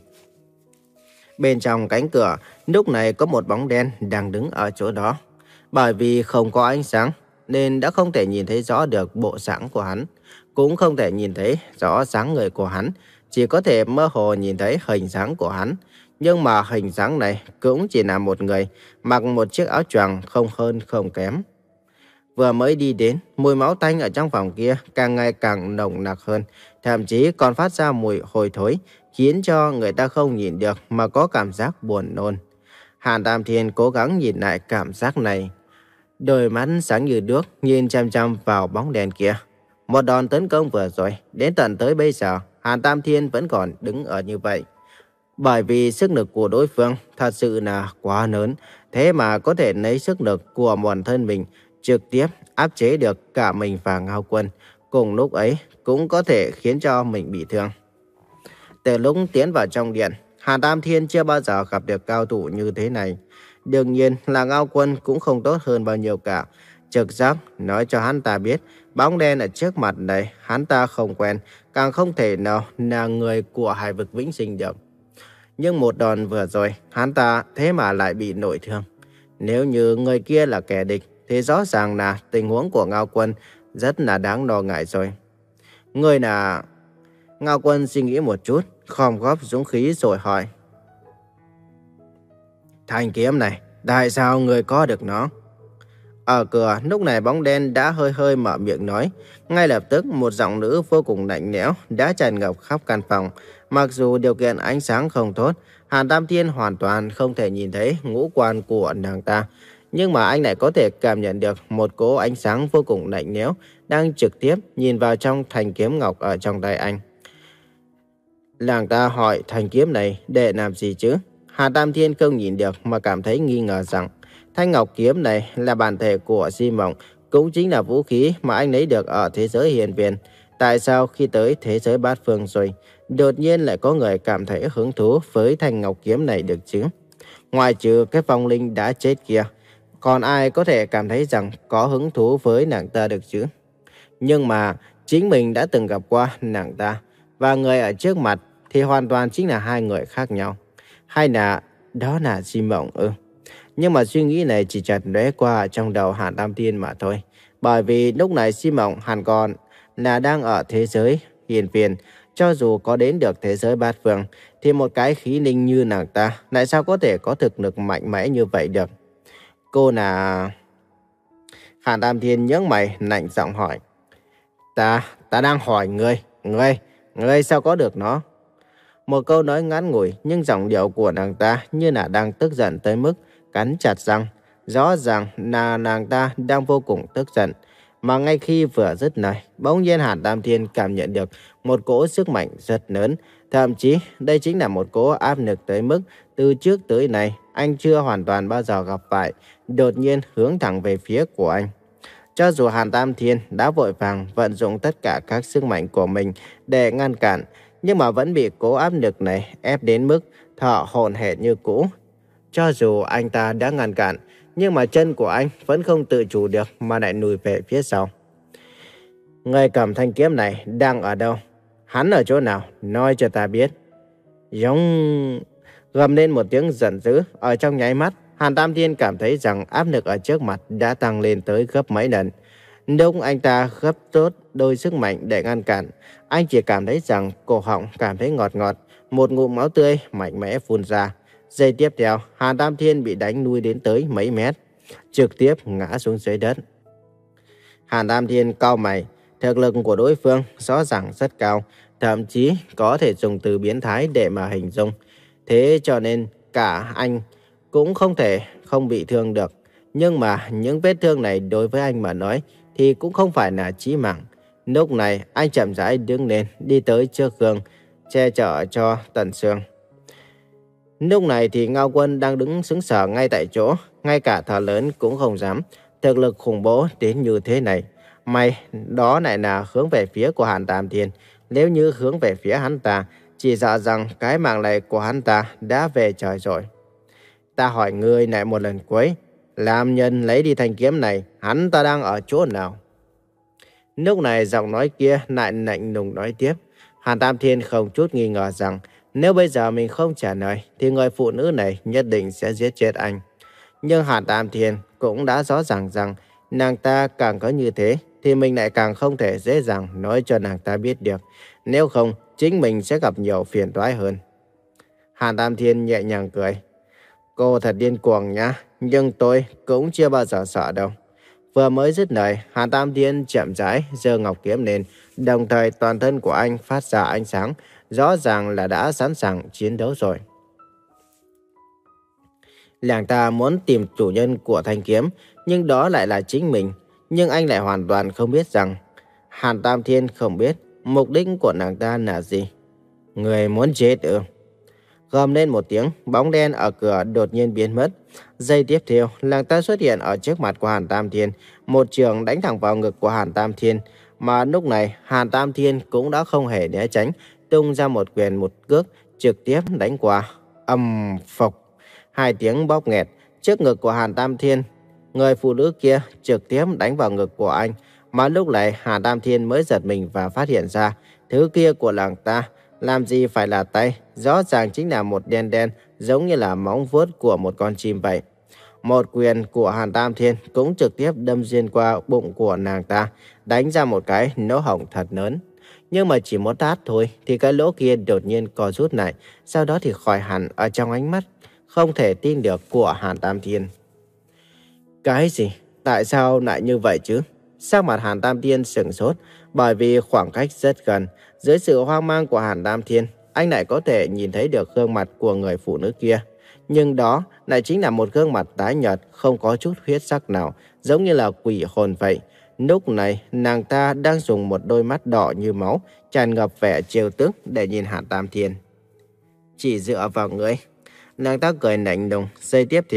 Bên trong cánh cửa, lúc này có một bóng đen đang đứng ở chỗ đó. Bởi vì không có ánh sáng, nên đã không thể nhìn thấy rõ được bộ dạng của hắn, cũng không thể nhìn thấy rõ dáng người của hắn, chỉ có thể mơ hồ nhìn thấy hình dáng của hắn. Nhưng mà hình dáng này cũng chỉ là một người, mặc một chiếc áo choàng không hơn không kém. Vừa mới đi đến, mùi máu tanh ở trong phòng kia càng ngày càng nồng nặc hơn, thậm chí còn phát ra mùi hôi thối, khiến cho người ta không nhìn được mà có cảm giác buồn nôn. Hàn Tam Thiên cố gắng nhìn lại cảm giác này. Đôi mắt sáng như đuốc nhìn chăm chăm vào bóng đèn kia. Một đòn tấn công vừa rồi, đến tận tới bây giờ, Hàn Tam Thiên vẫn còn đứng ở như vậy. Bởi vì sức lực của đối phương thật sự là quá lớn, thế mà có thể lấy sức lực của bản thân mình trực tiếp áp chế được cả mình và Ngao Quân. Cùng lúc ấy cũng có thể khiến cho mình bị thương. Từ lúc tiến vào trong điện, Hàn Tam Thiên chưa bao giờ gặp được cao thủ như thế này. Đương nhiên là Ngao Quân cũng không tốt hơn bao nhiêu cả. Trực giác nói cho hắn ta biết bóng đen ở trước mặt này hắn ta không quen, càng không thể nào là người của Hải vực Vĩnh Sinh được. Nhưng một đòn vừa rồi hắn ta thế mà lại bị nội thương. Nếu như người kia là kẻ địch thì rõ ràng là tình huống của Ngao Quân rất là đáng lo ngại rồi. Người là... Ngao Quân suy nghĩ một chút, khom góp dũng khí rồi hỏi. Thanh kiếm này, tại sao người có được nó? Ở cửa, lúc này bóng đen đã hơi hơi mở miệng nói. Ngay lập tức, một giọng nữ vô cùng lạnh lẽo đã tràn ngập khắp căn phòng. Mặc dù điều kiện ánh sáng không tốt, Hàn Tam Thiên hoàn toàn không thể nhìn thấy ngũ quan của nàng ta. Nhưng mà anh lại có thể cảm nhận được một cỗ ánh sáng vô cùng lạnh lẽo đang trực tiếp nhìn vào trong thanh kiếm ngọc ở trong tay anh. Nàng ta hỏi thanh kiếm này để làm gì chứ? Hàn Tam Thiên không nhìn được mà cảm thấy nghi ngờ rằng Thanh ngọc kiếm này là bản thể của Di Mộng, cũng chính là vũ khí mà anh lấy được ở thế giới hiền viên. Tại sao khi tới thế giới bát phương rồi, đột nhiên lại có người cảm thấy hứng thú với thanh ngọc kiếm này được chứ? Ngoài trừ cái vong linh đã chết kia, còn ai có thể cảm thấy rằng có hứng thú với nàng ta được chứ? Nhưng mà chính mình đã từng gặp qua nàng ta, và người ở trước mặt thì hoàn toàn chính là hai người khác nhau. Hay là đó là Di Mộng ư? Nhưng mà suy nghĩ này chỉ chợt lóe qua trong đầu Hàn Tam Thiên mà thôi. Bởi vì lúc này Di Mộng hẳn còn là đang ở thế giới hiền viên. Cho dù có đến được thế giới bát phương, thì một cái khí linh như nàng ta lại sao có thể có thực lực mạnh mẽ như vậy được? Cô là... Hàn Tam Thiên nhướng mày lạnh giọng hỏi. Ta, ta đang hỏi ngươi, ngươi, ngươi sao có được nó? Một câu nói ngắn ngủi nhưng giọng điệu của nàng ta như là đang tức giận tới mức cắn chặt răng. Rõ ràng là nàng ta đang vô cùng tức giận. Mà ngay khi vừa dứt lời, bỗng nhiên Hàn Tam Thiên cảm nhận được một cỗ sức mạnh rất lớn. Thậm chí đây chính là một cỗ áp lực tới mức từ trước tới nay anh chưa hoàn toàn bao giờ gặp phải, đột nhiên hướng thẳng về phía của anh. Cho dù Hàn Tam Thiên đã vội vàng vận dụng tất cả các sức mạnh của mình để ngăn cản, nhưng mà vẫn bị cố áp lực này ép đến mức thở hổn hển như cũ. Cho dù anh ta đã ngăn cản, nhưng mà chân của anh vẫn không tự chủ được mà lại lùi về phía sau. Người cầm thanh kiếm này đang ở đâu? Hắn ở chỗ nào? Nói cho ta biết. Giống... Gầm lên một tiếng giận dữ. Ở trong nháy mắt, Hàn Tam Thiên cảm thấy rằng áp lực ở trước mặt đã tăng lên tới gấp mấy lần. Lúc anh ta gấp tốt đôi sức mạnh để ngăn cản, anh chỉ cảm thấy rằng cổ họng cảm thấy ngọt ngọt, một ngụm máu tươi mạnh mẽ phun ra. Giây tiếp theo, Hàn Tam Thiên bị đánh lui đến tới mấy mét, trực tiếp ngã xuống dưới đất. Hàn Tam Thiên cau mày, thực lực của đối phương rõ ràng rất cao, thậm chí có thể dùng từ biến thái để mà hình dung. Thế cho nên cả anh cũng không thể không bị thương được. Nhưng mà những vết thương này đối với anh mà nói thì cũng không phải là chí mạng. Lúc này anh chậm rãi đứng lên đi tới trước gương, che chở cho Tần Sương. Lúc này thì Ngao Quân đang đứng sững sờ ngay tại chỗ, ngay cả thở lớn cũng không dám. Thực lực khủng bố đến như thế này, may đó lại là hướng về phía của Hàn Tam Thiên. Nếu như hướng về phía hắn ta, chỉ sợ rằng cái mạng này của hắn ta đã về trời rồi. Ta hỏi ngươi lại một lần cuối, làm nhân lấy đi thanh kiếm này, hắn ta đang ở chỗ nào? Lúc này giọng nói kia lại lạnh lùng nói tiếp. Hàn Tam Thiên không chút nghi ngờ rằng nếu bây giờ mình không trả lời thì người phụ nữ này nhất định sẽ giết chết anh. Nhưng Hàn Tam Thiên cũng đã rõ ràng rằng nàng ta càng có như thế thì mình lại càng không thể dễ dàng nói cho nàng ta biết được. Nếu không, chính mình sẽ gặp nhiều phiền toái hơn. Hàn Tam Thiên nhẹ nhàng cười. Cô thật điên cuồng nhá, nhưng tôi cũng chưa bao giờ sợ đâu. Vừa mới dứt lời, Hàn Tam Thiên chậm rãi giơ ngọc kiếm lên, đồng thời toàn thân của anh phát ra ánh sáng, rõ ràng là đã sẵn sàng chiến đấu rồi. Nàng ta muốn tìm chủ nhân của thanh kiếm, nhưng đó lại là chính mình. Nhưng anh lại hoàn toàn không biết rằng Hàn Tam Thiên không biết mục đích của nàng ta là gì. Người muốn chết ư? Gầm lên một tiếng, bóng đen ở cửa đột nhiên biến mất. Giây tiếp theo, nàng ta xuất hiện ở trước mặt của Hàn Tam Thiên, một trường đánh thẳng vào ngực của Hàn Tam Thiên. Mà lúc này, Hàn Tam Thiên cũng đã không hề né tránh, tung ra một quyền một cước, trực tiếp đánh qua. Ầm phộc, hai tiếng bóp nghẹt trước ngực của Hàn Tam Thiên. Người phụ nữ kia trực tiếp đánh vào ngực của anh. Mà lúc này, Hàn Tam Thiên mới giật mình và phát hiện ra thứ kia của nàng ta làm gì phải là tay, rõ ràng chính là một đen đen giống như là móng vuốt của một con chim vậy. Một quyền của Hàn Tam Thiên cũng trực tiếp đâm xuyên qua bụng của nàng ta, đánh ra một cái lỗ hổng thật lớn. Nhưng mà chỉ một tát thôi thì cái lỗ kia đột nhiên co rút lại, sau đó thì khỏi hẳn ở trong ánh mắt không thể tin được của Hàn Tam Thiên. Cái gì? Tại sao lại như vậy chứ? Sắc mặt Hàn Tam Thiên sửng sốt, bởi vì khoảng cách rất gần. Dưới sự hoang mang của Hàn Tam Thiên, anh lại có thể nhìn thấy được gương mặt của người phụ nữ kia. Nhưng đó lại chính là một gương mặt tái nhợt, không có chút huyết sắc nào, giống như là quỷ hồn vậy. Lúc này, nàng ta đang dùng một đôi mắt đỏ như máu, tràn ngập vẻ trêu tức để nhìn Hàn Tam Thiên. Chỉ dựa vào ngươi. Nàng ta cười lạnh lùng, giây tiếp theo,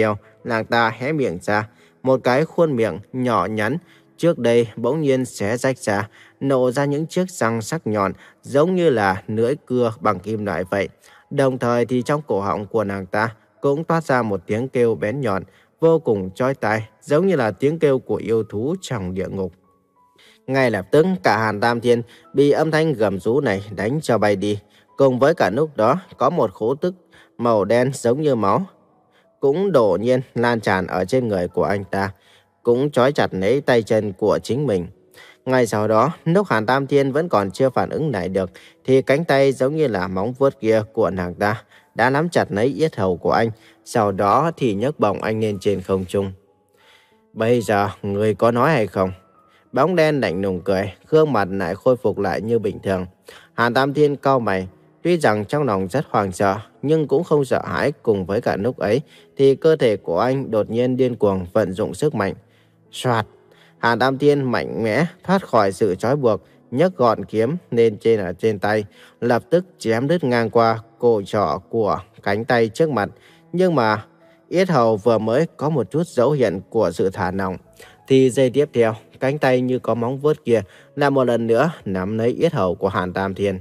nàng ta hé miệng ra, một cái khuôn miệng nhỏ nhắn trước đây bỗng nhiên xé rách ra, nổ ra những chiếc răng sắc nhọn giống như là lưỡi cưa bằng kim loại vậy. Đồng thời thì trong cổ họng của nàng ta cũng toát ra một tiếng kêu bén nhọn, vô cùng chói tai, giống như là tiếng kêu của yêu thú trong địa ngục. Ngay lập tức cả Hàn Tam Thiên bị âm thanh gầm rú này đánh cho bay đi. Cùng với cả lúc đó có một khối tức màu đen giống như máu cũng đột nhiên lan tràn ở trên người của anh ta, cũng trói chặt lấy tay chân của chính mình. Ngay sau đó, lúc Hàn Tam Thiên vẫn còn chưa phản ứng lại được, thì cánh tay giống như là móng vuốt kia của nàng ta đã nắm chặt lấy yết hầu của anh, sau đó thì nhấc bổng anh lên trên không trung. Bây giờ, người có nói hay không? Bóng đen lạnh lùng cười, gương mặt lại khôi phục lại như bình thường. Hàn Tam Thiên cau mày, tuy rằng trong lòng rất hoang sợ, nhưng cũng không sợ hãi. Cùng với cả lúc ấy, thì cơ thể của anh đột nhiên điên cuồng vận dụng sức mạnh. Soạt! Hàn Tam Thiên mạnh mẽ thoát khỏi sự trói buộc, nhấc gọn kiếm lên trên ở trên tay, lập tức chém đứt ngang qua cổ trỏ của cánh tay trước mặt. Nhưng mà yết hầu vừa mới có một chút dấu hiện của sự thả lỏng, thì giây tiếp theo, cánh tay như có móng vuốt kia lại một lần nữa nắm lấy yết hầu của Hàn Tam Thiên.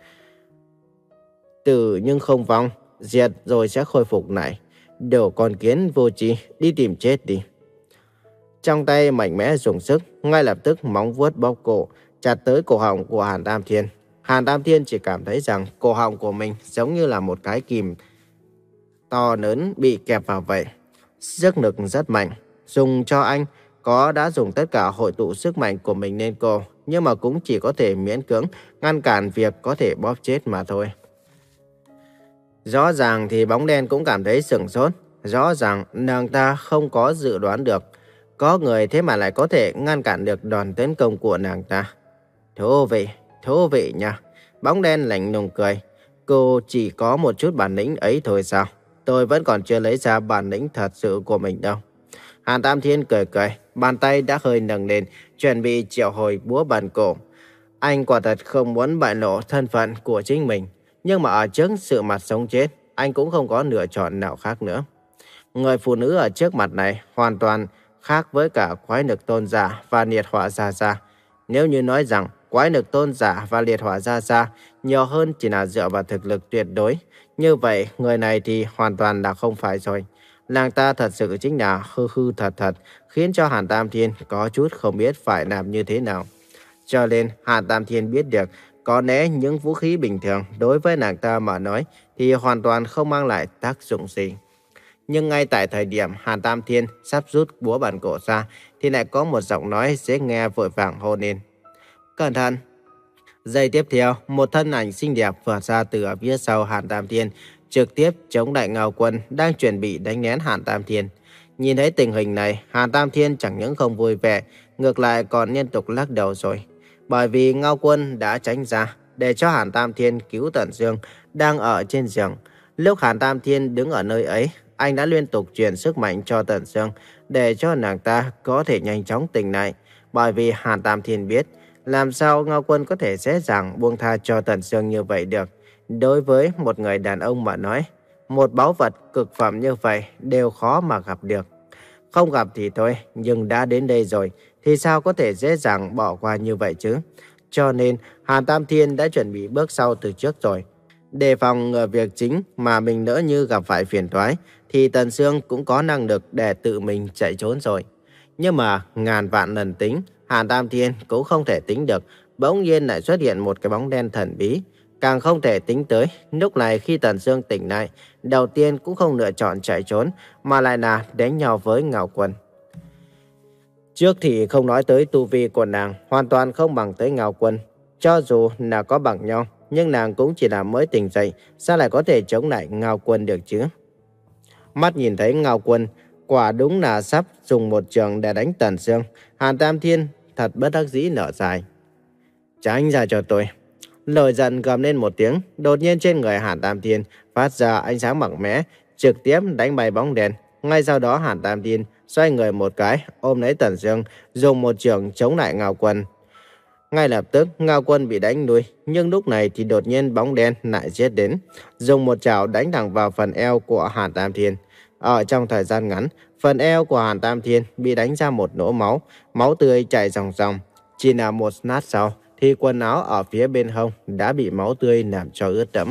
Tử nhưng không vong, diệt rồi sẽ khôi phục lại. Đồ con kiến vô tri, đi tìm chết đi. Trong tay mạnh mẽ dùng sức, ngay lập tức móng vuốt bóp cổ, chặt tới cổ họng của Hàn Tam Thiên. Hàn Tam Thiên chỉ cảm thấy rằng cổ họng của mình giống như là một cái kìm to lớn bị kẹp vào vậy. Sức lực rất mạnh, dùng cho anh có đã dùng tất cả hội tụ sức mạnh của mình lên cô, nhưng mà cũng chỉ có thể miễn cưỡng ngăn cản việc có thể bóp chết mà thôi. Rõ ràng thì bóng đen cũng cảm thấy sửng sốt. Rõ ràng nàng ta không có dự đoán được có người thế mà lại có thể ngăn cản được đòn tấn công của nàng ta. Thú vị, thú vị nha. Bóng đen lạnh lùng cười. Cô chỉ có một chút bản lĩnh ấy thôi sao? Tôi vẫn còn chưa lấy ra bản lĩnh thật sự của mình đâu. Hàn Tam Thiên cười cười, bàn tay đã hơi nâng lên, chuẩn bị triệu hồi búa bàn cổ. Anh quả thật không muốn bại lộ thân phận của chính mình, nhưng mà ở trước sự mặt sống chết, anh cũng không có lựa chọn nào khác nữa. Người phụ nữ ở trước mặt này hoàn toàn khác với cả quái lực tôn giả và liệt hỏa gia gia. Nếu như nói rằng quái lực tôn giả và liệt hỏa gia gia nhiều hơn chỉ là dựa vào thực lực tuyệt đối, như vậy người này thì hoàn toàn là không phải rồi. Nàng ta thật sự chính là hư hư thật thật, khiến cho Hàn Tam Thiên có chút không biết phải làm như thế nào. Cho nên Hàn Tam Thiên biết được, có lẽ những vũ khí bình thường đối với nàng ta mà nói thì hoàn toàn không mang lại tác dụng gì. Nhưng ngay tại thời điểm Hàn Tam Thiên sắp rút búa bàn cổ ra, thì lại có một giọng nói dễ nghe vội vàng hô lên. Cẩn thận! Giây tiếp theo, một thân ảnh xinh đẹp vượt ra từ ở phía sau Hàn Tam Thiên, trực tiếp chống lại Ngao Quân đang chuẩn bị đánh nén Hàn Tam Thiên. Nhìn thấy tình hình này, Hàn Tam Thiên chẳng những không vui vẻ, ngược lại còn liên tục lắc đầu rồi. Bởi vì Ngao Quân đã tránh ra để cho Hàn Tam Thiên cứu Tần Dương đang ở trên giường. Lúc Hàn Tam Thiên đứng ở nơi ấy, anh đã liên tục truyền sức mạnh cho Tần Dương để cho nàng ta có thể nhanh chóng tỉnh lại. Bởi vì Hàn Tam Thiên biết làm sao Ngao Quân có thể dễ dàng buông tha cho Tần Dương như vậy được. Đối với một người đàn ông mà nói, một báu vật cực phẩm như vậy đều khó mà gặp được. Không gặp thì thôi, nhưng đã đến đây rồi thì sao có thể dễ dàng bỏ qua như vậy chứ? Cho nên Hàn Tam Thiên đã chuẩn bị bước sau từ trước rồi. Đề phòng ngừa việc chính mà mình lỡ như gặp phải phiền toái, thì Tần Dương cũng có năng lực để tự mình chạy trốn rồi. Nhưng mà ngàn vạn lần tính, Hàn Tam Thiên cũng không thể tính được, bỗng nhiên lại xuất hiện một cái bóng đen thần bí. Càng không thể tính tới, lúc này khi Tần Dương tỉnh lại, đầu tiên cũng không lựa chọn chạy trốn, mà lại là đánh nhau với Ngao Quân. Trước thì không nói tới tu vi của nàng, hoàn toàn không bằng tới Ngao Quân. Cho dù là có bằng nhau, nhưng nàng cũng chỉ là mới tỉnh dậy, sao lại có thể chống lại Ngao Quân được chứ? Mắt nhìn thấy Ngao Quân, quả đúng là sắp dùng một trường để đánh Tần Dương. Hàn Tam Thiên thật bất đắc dĩ nở dài. Tránh ra cho tôi. Lời giận gầm lên một tiếng, đột nhiên trên người Hàn Tam Thiên phát ra ánh sáng mạnh mẽ, trực tiếp đánh bay bóng đèn. Ngay sau đó Hàn Tam Thiên xoay người một cái, ôm lấy Tần Dương, dùng một chưởng chống lại Ngao Quân. Ngay lập tức Ngao Quân bị đánh lui, nhưng lúc này thì đột nhiên bóng đen lại giết đến, dùng một chảo đánh thẳng vào phần eo của Hàn Tam Thiên. Ở trong thời gian ngắn, Phần eo của Hàn Tam Thiên bị đánh ra một lỗ máu, máu tươi chảy ròng ròng. Chỉ là một lát sau thì quần áo ở phía bên hông đã bị máu tươi làm cho ướt đẫm.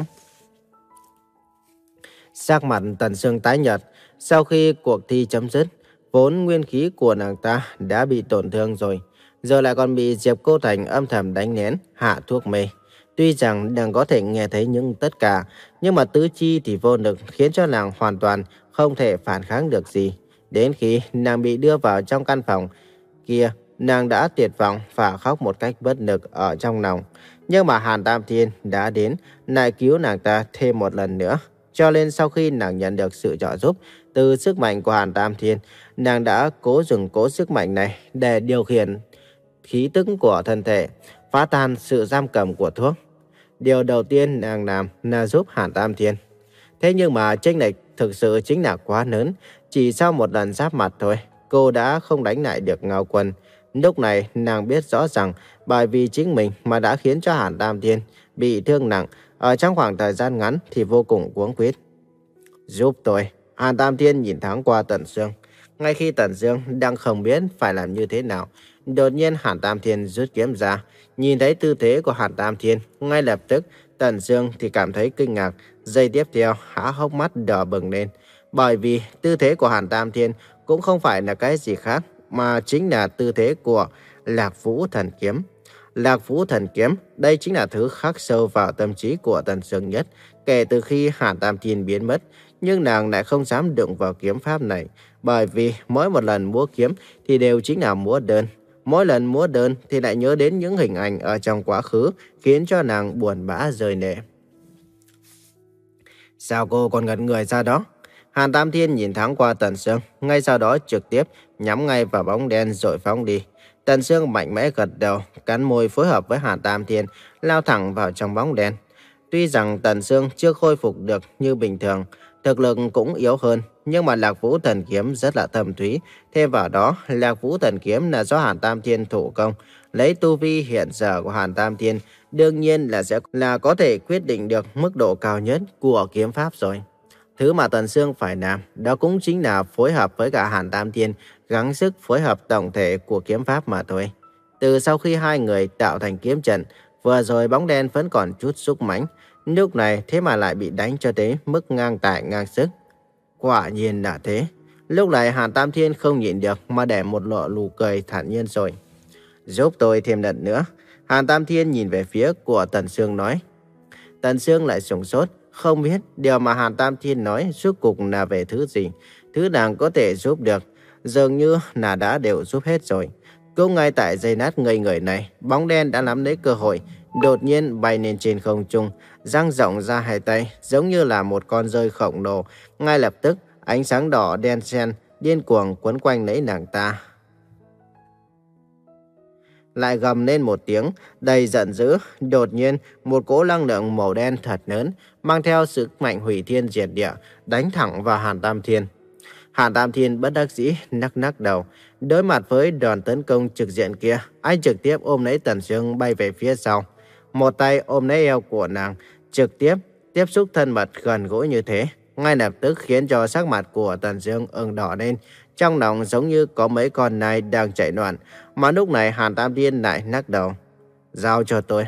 Sắc mặt Tần Sương tái nhợt. Sau khi cuộc thi chấm dứt, vốn nguyên khí của nàng ta đã bị tổn thương rồi, giờ lại còn bị Diệp Cô Thành âm thầm đánh nén, hạ thuốc mê. Tuy rằng nàng có thể nghe thấy những tất cả, nhưng mà tứ chi thì vô lực, khiến cho nàng hoàn toàn không thể phản kháng được gì. Đến khi nàng bị đưa vào trong căn phòng kia, nàng đã tuyệt vọng và khóc một cách bất lực ở trong lòng. Nhưng mà Hàn Tam Thiên đã đến, lại cứu nàng ta thêm một lần nữa. Cho nên sau khi nàng nhận được sự trợ giúp từ sức mạnh của Hàn Tam Thiên, nàng đã cố dùng cố sức mạnh này để điều khiển khí tức của thân thể, phá tan sự giam cầm của thuốc. Điều đầu tiên nàng làm là giúp Hàn Tam Thiên. Thế nhưng mà chênh lệch thực sự chính là quá lớn. Chỉ sau một lần giáp mặt thôi, cô đã không đánh lại được Ngao Quân. Lúc này nàng biết rõ rằng bởi vì chính mình mà đã khiến cho Hàn Tam Thiên bị thương nặng. Ở trong khoảng thời gian ngắn thì vô cùng cuống quýt. Giúp tôi. Hàn Tam Thiên nhìn thoáng qua Tần Sương. Ngay khi Tần Sương đang không biết phải làm như thế nào, đột nhiên Hàn Tam Thiên rút kiếm ra. Nhìn thấy tư thế của Hàn Tam Thiên, ngay lập tức Tần Sương thì cảm thấy kinh ngạc. Giây tiếp theo há hốc mắt đỏ bừng lên. Bởi vì tư thế của Hàn Tam Thiên cũng không phải là cái gì khác, mà chính là tư thế của Lạc Vũ Thần Kiếm. Lạc Vũ Thần Kiếm, đây chính là thứ khắc sâu vào tâm trí của Tần Sương nhất kể từ khi Hàn Tam Thiên biến mất. Nhưng nàng lại không dám đụng vào kiếm pháp này, bởi vì mỗi một lần múa kiếm thì đều chính là múa đơn. Mỗi lần múa đơn thì lại nhớ đến những hình ảnh ở trong quá khứ, khiến cho nàng buồn bã rơi lệ. Sao cô còn ngẩn người ra đó? Hàn Tam Thiên nhìn thoáng qua Tần Sương, ngay sau đó trực tiếp nhắm ngay vào bóng đen rồi phóng đi. Tần Sương mạnh mẽ gật đầu, cắn môi phối hợp với Hàn Tam Thiên, lao thẳng vào trong bóng đen. Tuy rằng Tần Sương chưa khôi phục được như bình thường, thực lực cũng yếu hơn, nhưng mà Lạc Vũ Thần Kiếm rất là thâm thúy. Thêm vào đó, Lạc Vũ Thần Kiếm là do Hàn Tam Thiên thủ công. Lấy tu vi hiện giờ của Hàn Tam Thiên, đương nhiên là sẽ là có thể quyết định được mức độ cao nhất của kiếm pháp rồi. Thứ mà Tần Sương phải làm, đó cũng chính là phối hợp với cả Hàn Tam Thiên, gắng sức phối hợp tổng thể của kiếm pháp mà thôi. Từ sau khi hai người tạo thành kiếm trận, vừa rồi bóng đen vẫn còn chút xúc mãnh, lúc này thế mà lại bị đánh cho tới mức ngang tài ngang sức. Quả nhiên là thế. Lúc này Hàn Tam Thiên không nhịn được mà để một lộ nụ cười thản nhiên rồi. Giúp tôi thêm lần nữa. Hàn Tam Thiên nhìn về phía của Tần Sương nói. Tần Sương lại sửng sốt, không biết điều mà Hàn Tam Thiên nói rốt cuộc là về thứ gì. Thứ nàng có thể giúp được, dường như là đã đều giúp hết rồi. Cũng ngay tại giây nát ngây người này, bóng đen đã nắm lấy cơ hội, đột nhiên bay lên trên không trung, dang rộng ra hai tay, giống như là một con rơi khổng lồ. Ngay lập tức, ánh sáng đỏ đen xen điên cuồng quấn quanh lấy nàng ta. Lại gầm lên một tiếng đầy giận dữ, đột nhiên một cỗ năng lượng màu đen thật lớn, mang theo sức mạnh hủy thiên diệt địa, đánh thẳng vào Hàn Tam Thiên. Hàn Tam Thiên bất đắc dĩ nắc nắc đầu, đối mặt với đòn tấn công trực diện kia, anh trực tiếp ôm lấy Tần Sương bay về phía sau. Một tay ôm lấy eo của nàng, trực tiếp tiếp xúc thân mật gần gũi như thế, ngay lập tức khiến cho sắc mặt của Tần Sương ửng đỏ lên, trong lòng giống như có mấy con nai đang chạy loạn. Mà lúc này Hàn Tam Thiên lại nắc đầu. Giao cho tôi.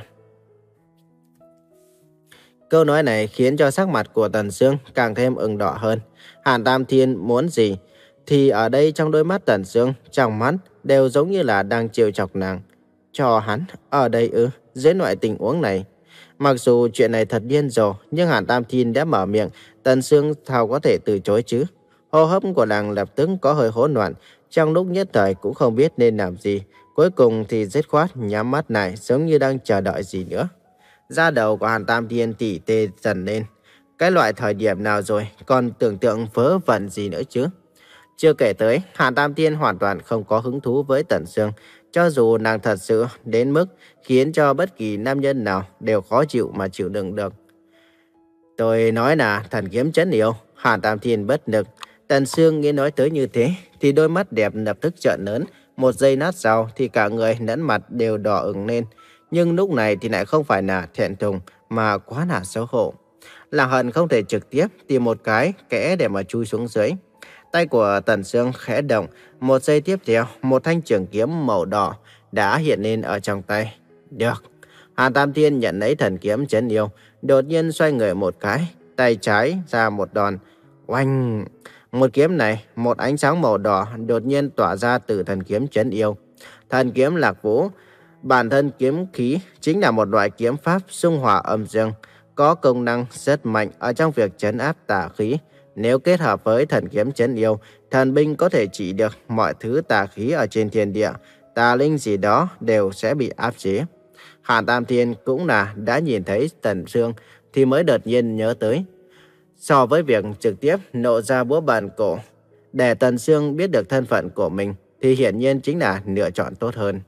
Câu nói này khiến cho sắc mặt của Tần Sương càng thêm ửng đỏ hơn. Hàn Tam Thiên muốn gì thì ở đây trong đôi mắt Tần Sương, trong mắt đều giống như là đang trêu chọc nàng. Cho hắn ở đây ư? Dưới loại tình huống này. Mặc dù chuyện này thật điên rồ, nhưng Hàn Tam Thiên đã mở miệng, Tần Sương thào có thể từ chối chứ. Hô hấp của nàng lập tức có hơi hỗn loạn, trong lúc nhất thời cũng không biết nên làm gì. Cuối cùng thì dứt khoát nhắm mắt lại, giống như đang chờ đợi gì nữa. Da đầu của Hàn Tam Thiên tỉ tê dần lên. Cái loại thời điểm nào rồi, còn tưởng tượng vớ vẩn gì nữa chứ. Chưa kể tới, Hàn Tam Thiên hoàn toàn không có hứng thú với Tần Sương. Cho dù nàng thật sự đến mức khiến cho bất kỳ nam nhân nào đều khó chịu mà chịu đựng được. Tôi nói là thần kiếm chấn yêu. Hàn Tam Thiên bất lực. Tần Sương nghe nói tới như thế thì đôi mắt đẹp lập tức trợn lớn. Một giây nát sau thì cả người lẫn mặt đều đỏ ửng lên. Nhưng lúc này thì lại không phải là thẹn thùng mà quá là xấu hổ. Là hận không thể trực tiếp tìm một cái kẽ để mà chui xuống dưới. Tay của Tần Sương khẽ động, một giây tiếp theo, một thanh trường kiếm màu đỏ đã hiện lên ở trong tay. Được. Hàn Tam Thiên nhận lấy thần kiếm trấn yêu, đột nhiên xoay người một cái, tay trái ra một đòn. Oanh! Một kiếm này, một ánh sáng màu đỏ đột nhiên tỏa ra từ thần kiếm trấn yêu. Thần kiếm Lạc Vũ, bản thân kiếm khí chính là một loại kiếm pháp xung hòa âm dương, có công năng rất mạnh ở trong việc trấn áp tà khí. Nếu kết hợp với thần kiếm trấn yêu, thần binh có thể chỉ được mọi thứ tà khí ở trên thiên địa, tà linh gì đó đều sẽ bị áp chế. Hàn Tam Thiên cũng là đã nhìn thấy Tần Sương thì mới đột nhiên nhớ tới. So với việc trực tiếp nộ ra búa bàn cổ, để Tần Sương biết được thân phận của mình thì hiển nhiên chính là lựa chọn tốt hơn.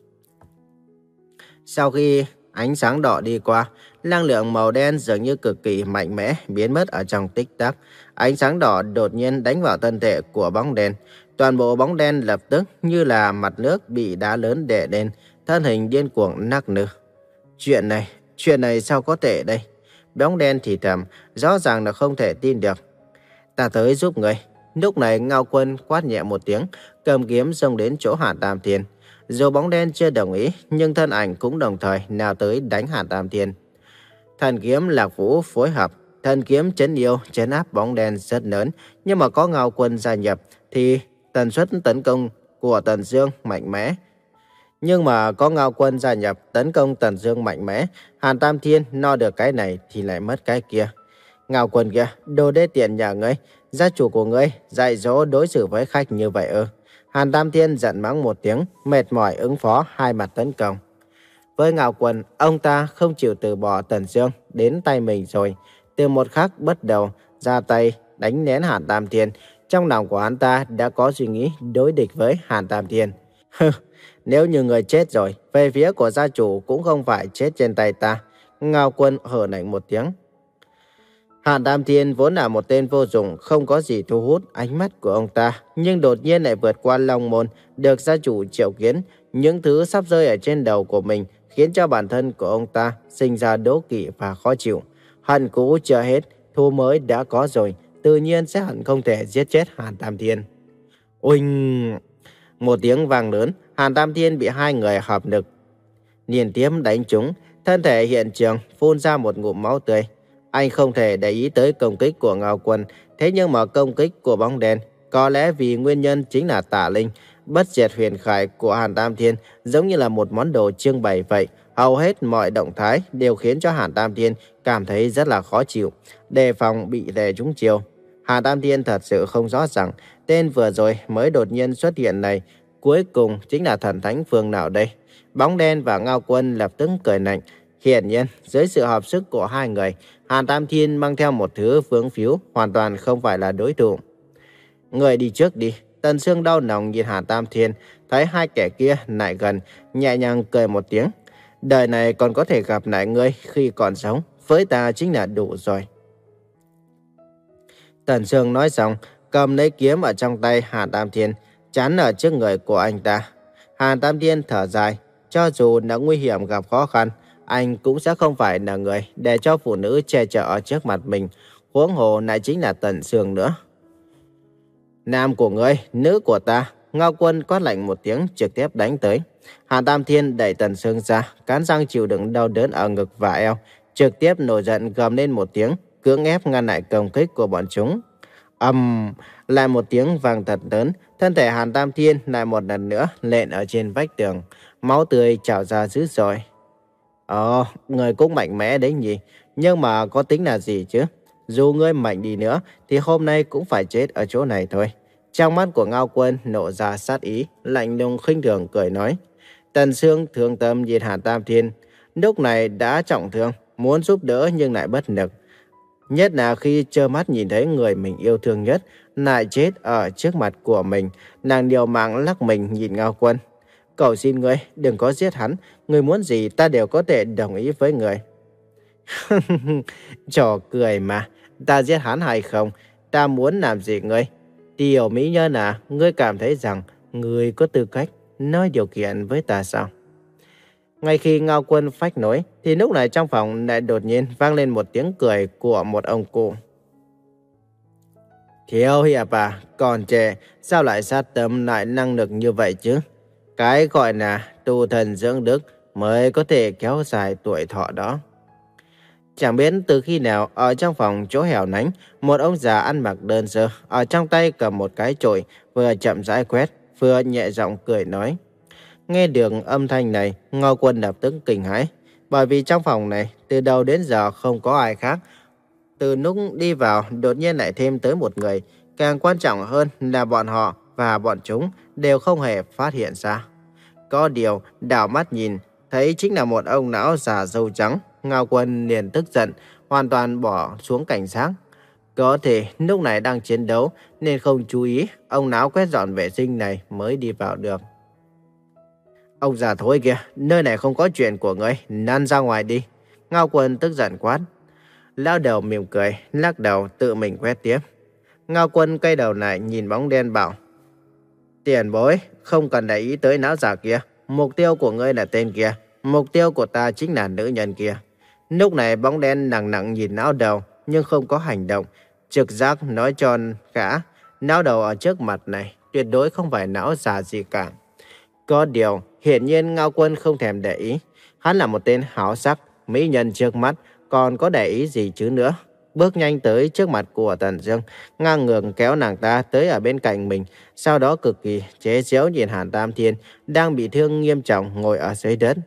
Sau khi ánh sáng đỏ đi qua, năng lượng màu đen dường như cực kỳ mạnh mẽ biến mất ở trong tích tắc. Ánh sáng đỏ đột nhiên đánh vào thân thể của bóng đen. Toàn bộ bóng đen lập tức như là mặt nước bị đá lớn đè lên, thân hình điên cuồng nắc nư. Chuyện này, chuyện này sao có thể đây? Bóng đen thì thầm, rõ ràng là không thể tin được. Ta tới giúp người. Lúc này Ngao Quân quát nhẹ một tiếng, cầm kiếm xông đến chỗ Hàn Tam Thiên. Dù bóng đen chưa đồng ý, nhưng thân ảnh cũng đồng thời nào tới đánh Hàn Tam Thiên. Thần kiếm Lạc Vũ phối hợp, thần kiếm trấn yêu trấn áp bóng đen rất lớn, nhưng mà có Ngao Quân gia nhập thì tần suất tấn công của Tần Dương mạnh mẽ. Nhưng mà có Ngao Quân gia nhập tấn công Tần Dương mạnh mẽ, Hàn Tam Thiên no được cái này thì lại mất cái kia. Ngao Quân kia, đồ đê tiện nhà ngươi, gia chủ của ngươi dạy dỗ đối xử với khách như vậy ư? Hàn Tam Thiên giận mắng một tiếng, mệt mỏi ứng phó hai mặt tấn công. Với Ngao Quân, ông ta không chịu từ bỏ Tần Dương đến tay mình rồi. Từ một khắc bắt đầu ra tay đánh nén Hàn Tam Thiên, trong lòng của hắn ta đã có suy nghĩ đối địch với Hàn Tam Thiên. Nếu như người chết rồi, về phía của gia chủ cũng không phải chết trên tay ta. Ngao Quân hừ lạnh một tiếng. Hàn Tam Thiên vốn là một tên vô dụng, không có gì thu hút ánh mắt của ông ta, nhưng đột nhiên lại vượt qua Long Môn, được gia chủ triệu kiến. Những thứ sắp rơi ở trên đầu của mình khiến cho bản thân của ông ta sinh ra đố kỵ và khó chịu. Hận cũ chưa hết, thù mới đã có rồi, tự nhiên sẽ hận không thể giết chết Hàn Tam Thiên. Oinh! Một tiếng vang lớn, Hàn Tam Thiên bị hai người hợp lực liên tiếp đánh trúng, thân thể hiện trường phun ra một ngụm máu tươi. Anh không thể để ý tới công kích của Ngao Quân, thế nhưng mà công kích của bóng đen, có lẽ vì nguyên nhân chính là tà linh, bất diệt huyền khải của Hàn Tam Thiên giống như là một món đồ trưng bày vậy. Hầu hết mọi động thái đều khiến cho Hàn Tam Thiên cảm thấy rất là khó chịu, đề phòng bị đè trúng chiêu. Hàn Tam Thiên thật sự không rõ rằng tên vừa rồi mới đột nhiên xuất hiện này cuối cùng chính là thần thánh phương nào đây. Bóng đen và Ngao Quân lập tức cười lạnh. Hiển nhiên, dưới sự hợp sức của hai người, Hàn Tam Thiên mang theo một thứ vướng víu hoàn toàn không phải là đối thủ. Người đi trước đi. Tần Sương đau lòng nhìn Hàn Tam Thiên, thấy hai kẻ kia lại gần, nhẹ nhàng cười một tiếng. Đời này còn có thể gặp lại ngươi khi còn sống, với ta chính là đủ rồi. Tần Sương nói xong, cầm lấy kiếm ở trong tay Hàn Tam Thiên, chắn ở trước người của anh ta. Hàn Tam Thiên thở dài, cho dù đã nguy hiểm gặp khó khăn, anh cũng sẽ không phải là người để cho phụ nữ che chở ở trước mặt mình, huống hồ lại chính là Tần Sương nữa. Nam của ngươi, nữ của ta. Ngao Quân quát lạnh một tiếng trực tiếp đánh tới. Hàn Tam Thiên đẩy Tần Sương ra, cắn răng chịu đựng đau đớn ở ngực và eo, trực tiếp nổi giận gầm lên một tiếng, cưỡng ép ngăn lại công kích của bọn chúng. Ầm, um, lại một tiếng vang thật lớn, thân thể Hàn Tam Thiên lại một lần nữa lện ở trên vách tường, máu tươi trào ra dữ dội. Ồ, người cũng mạnh mẽ đấy nhỉ, nhưng mà có tính là gì chứ? Dù ngươi mạnh đi nữa thì hôm nay cũng phải chết ở chỗ này thôi. Trong mắt của Ngao Quân nộ ra sát ý, lạnh lùng khinh thường cười nói. Tần Sương thương tâm nhìn Hàn Tam Thiên, lúc này đã trọng thương, muốn giúp đỡ nhưng lại bất lực. Nhất là khi trơ mắt nhìn thấy người mình yêu thương nhất lại chết ở trước mặt của mình, nàng liều mạng lắc mình nhìn Ngao Quân. Cầu xin ngươi đừng có giết hắn, ngươi muốn gì ta đều có thể đồng ý với ngươi. Trò cười mà, ta giết hắn hay không, ta muốn làm gì ngươi? Tiểu mỹ nhân à, ngươi cảm thấy rằng ngươi có tư cách nói điều kiện với ta sao? Ngay khi Ngao Quân phách nối, thì lúc này trong phòng lại đột nhiên vang lên một tiếng cười của một ông cụ. Thiếu hiệp à, còn trẻ, sao lại sát tâm lại năng lực như vậy chứ? Cái gọi là tu thần dưỡng đức mới có thể kéo dài tuổi thọ đó. Chẳng biết từ khi nào ở trong phòng chỗ hẻo lánh, một ông già ăn mặc đơn sơ, ở trong tay cầm một cái chổi, vừa chậm rãi quét, vừa nhẹ giọng cười nói. Nghe được âm thanh này, Ngao Quân lập tức kinh hãi, bởi vì trong phòng này từ đầu đến giờ không có ai khác. Từ lúc đi vào, đột nhiên lại thêm tới một người, càng quan trọng hơn là bọn họ và bọn chúng đều không hề phát hiện ra. Có điều, đảo mắt nhìn, thấy chính là một ông lão già râu trắng. Ngao Quân liền tức giận, hoàn toàn bỏ xuống cảnh giác. Có thể lúc này đang chiến đấu nên không chú ý, ông lão quét dọn vệ sinh này mới đi vào được. Ông già thối kìa, nơi này không có chuyện của ngươi, lăn ra ngoài đi. Ngao Quân tức giận quát. Lão đầu mỉm cười, lắc đầu tự mình quét tiếp. Ngao Quân quay đầu lại nhìn bóng đen bảo. Tiền bối, không cần để ý tới lão già kia. Mục tiêu của ngươi là tên kia. Mục tiêu của ta chính là nữ nhân kia. Lúc này bóng đen nặng nặng nhìn lão đầu, nhưng không có hành động. Trực giác nói cho gã, lão đầu ở trước mặt này tuyệt đối không phải lão già gì cả. Có điều, hiển nhiên Ngao Quân không thèm để ý. Hắn là một tên háo sắc, mỹ nhân trước mắt, còn có để ý gì chứ nữa. Bước nhanh tới trước mặt của Tần Dương, ngang ngược kéo nàng ta tới ở bên cạnh mình, sau đó cực kỳ chế giễu nhìn Hàn Tam Thiên đang bị thương nghiêm trọng ngồi ở dưới đất.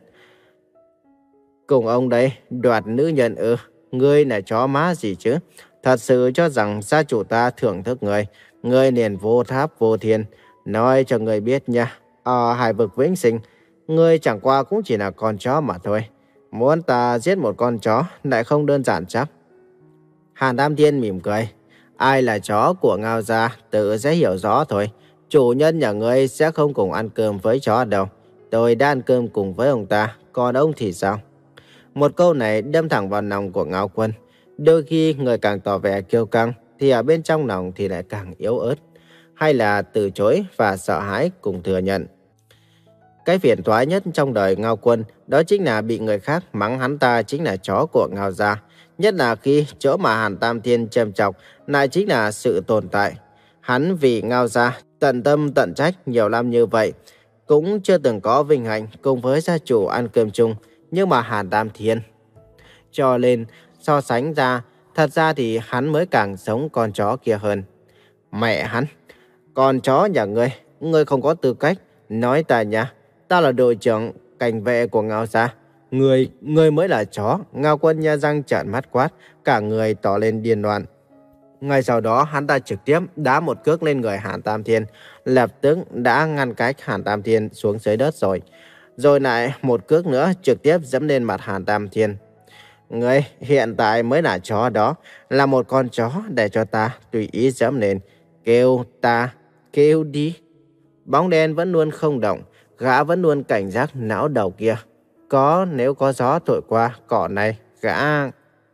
Cùng ông đấy, đoạt nữ nhân ư? Ngươi là chó má gì chứ? Thật sự cho rằng gia chủ ta thưởng thức ngươi, ngươi liền vô tháp vô thiên. Nói cho ngươi biết nha, ở hải vực vĩnh sinh, ngươi chẳng qua cũng chỉ là con chó mà thôi. Muốn ta giết một con chó lại không đơn giản chắc. Hàn Tam Thiên mỉm cười. Ai là chó của Ngao gia tự sẽ hiểu rõ thôi. Chủ nhân nhà ngươi sẽ không cùng ăn cơm với chó đâu. Tôi đã ăn cơm cùng với ông ta, còn ông thì sao? Một câu này đâm thẳng vào lòng của Ngao Quân. Đôi khi người càng tỏ vẻ kiêu căng thì ở bên trong lòng thì lại càng yếu ớt. Hay là từ chối và sợ hãi cùng thừa nhận. Cái phiền toái nhất trong đời Ngao Quân đó chính là bị người khác mắng hắn ta chính là chó của Ngao gia. Nhất là khi chỗ mà Hàn Tam Thiên châm chọc lại chính là sự tồn tại. Hắn vì Ngao gia tận tâm tận trách nhiều năm như vậy, cũng chưa từng có vinh hạnh cùng với gia chủ ăn cơm chung. Nhưng mà Hàn Tam Thiên, cho nên so sánh ra, thật ra thì hắn mới càng giống con chó kia hơn. Mẹ hắn, con chó nhà ngươi, ngươi không có tư cách nói ta nha. Ta là đội trưởng cảnh vệ của Ngao gia. Ngươi, ngươi mới là chó. Ngao Quân nha răng trợn mắt quát, cả người tỏ lên điên loạn. Ngay sau đó hắn ta trực tiếp đá một cước lên người Hàn Tam Thiên, lập tức đã ngăn cách Hàn Tam Thiên xuống dưới đất rồi. Rồi lại một cước nữa trực tiếp giẫm lên mặt Hàn Tam Thiên. Ngươi hiện tại mới là chó đó, là một con chó để cho ta tùy ý giẫm lên. Kêu ta, kêu đi. Bóng đen vẫn luôn không động, gã vẫn luôn cảnh giác não đầu kia. Có nếu có gió thổi qua cỏ này, gã...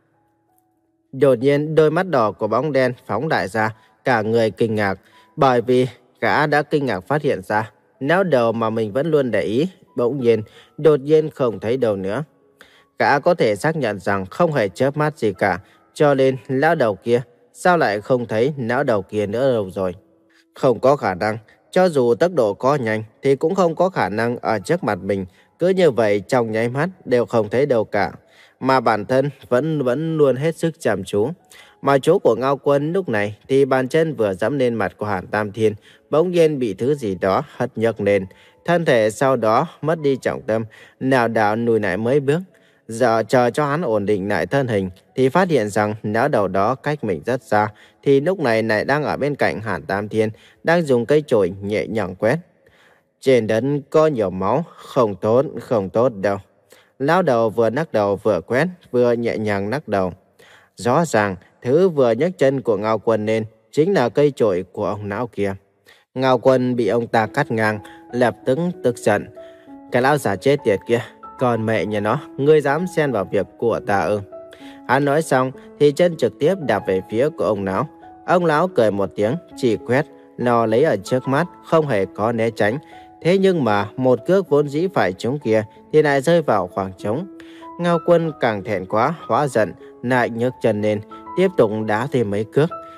Đột nhiên đôi mắt đỏ của bóng đen phóng đại ra, cả người kinh ngạc. Bởi vì gã đã kinh ngạc phát hiện ra, não đầu mà mình vẫn luôn để ý, bỗng nhiên, đột nhiên không thấy đâu nữa. Gã có thể xác nhận rằng không hề chớp mắt gì cả, cho nên lão đầu kia, sao lại không thấy não đầu kia nữa đâu rồi? Không có khả năng, cho dù tốc độ có nhanh thì cũng không có khả năng ở trước mặt mình, cứ như vậy trong nháy mắt đều không thấy đâu cả. Mà bản thân vẫn vẫn luôn hết sức chăm chú. Mà chỗ của Ngao Quân lúc này thì bàn chân vừa giẫm lên mặt của Hàn Tam Thiên, bỗng nhiên bị thứ gì đó hất nhấc lên. Thân thể sau đó mất đi trọng tâm, lảo đảo lùi lại mấy bước. Giờ chờ cho hắn ổn định lại thân hình thì phát hiện rằng não đầu đó cách mình rất xa, thì lúc này lại đang ở bên cạnh Hàn Tam Thiên, đang dùng cây chổi nhẹ nhàng quét. Trên đất có nhiều máu, không tốt, không tốt đâu. Lão đầu vừa nắc đầu vừa quét, vừa nhẹ nhàng nắc đầu. Rõ ràng, thứ vừa nhấc chân của Ngao Quân lên chính là cây chổi của ông lão kia. Ngao Quân bị ông ta cắt ngang, lập tức tức giận. Cái lão già chết tiệt kia, còn mẹ nhà nó, ngươi dám xen vào việc của ta ư? Hắn nói xong thì chân trực tiếp đạp về phía của ông lão. Ông lão cười một tiếng, chỉ quét, nó lấy ở trước mắt, không hề có né tránh. Thế nhưng mà một cước vốn dĩ phải trúng kia thì lại rơi vào khoảng trống. Ngao Quân càng thẹn quá, hóa giận, lại nhấc chân lên, tiếp tục đá thêm mấy cước.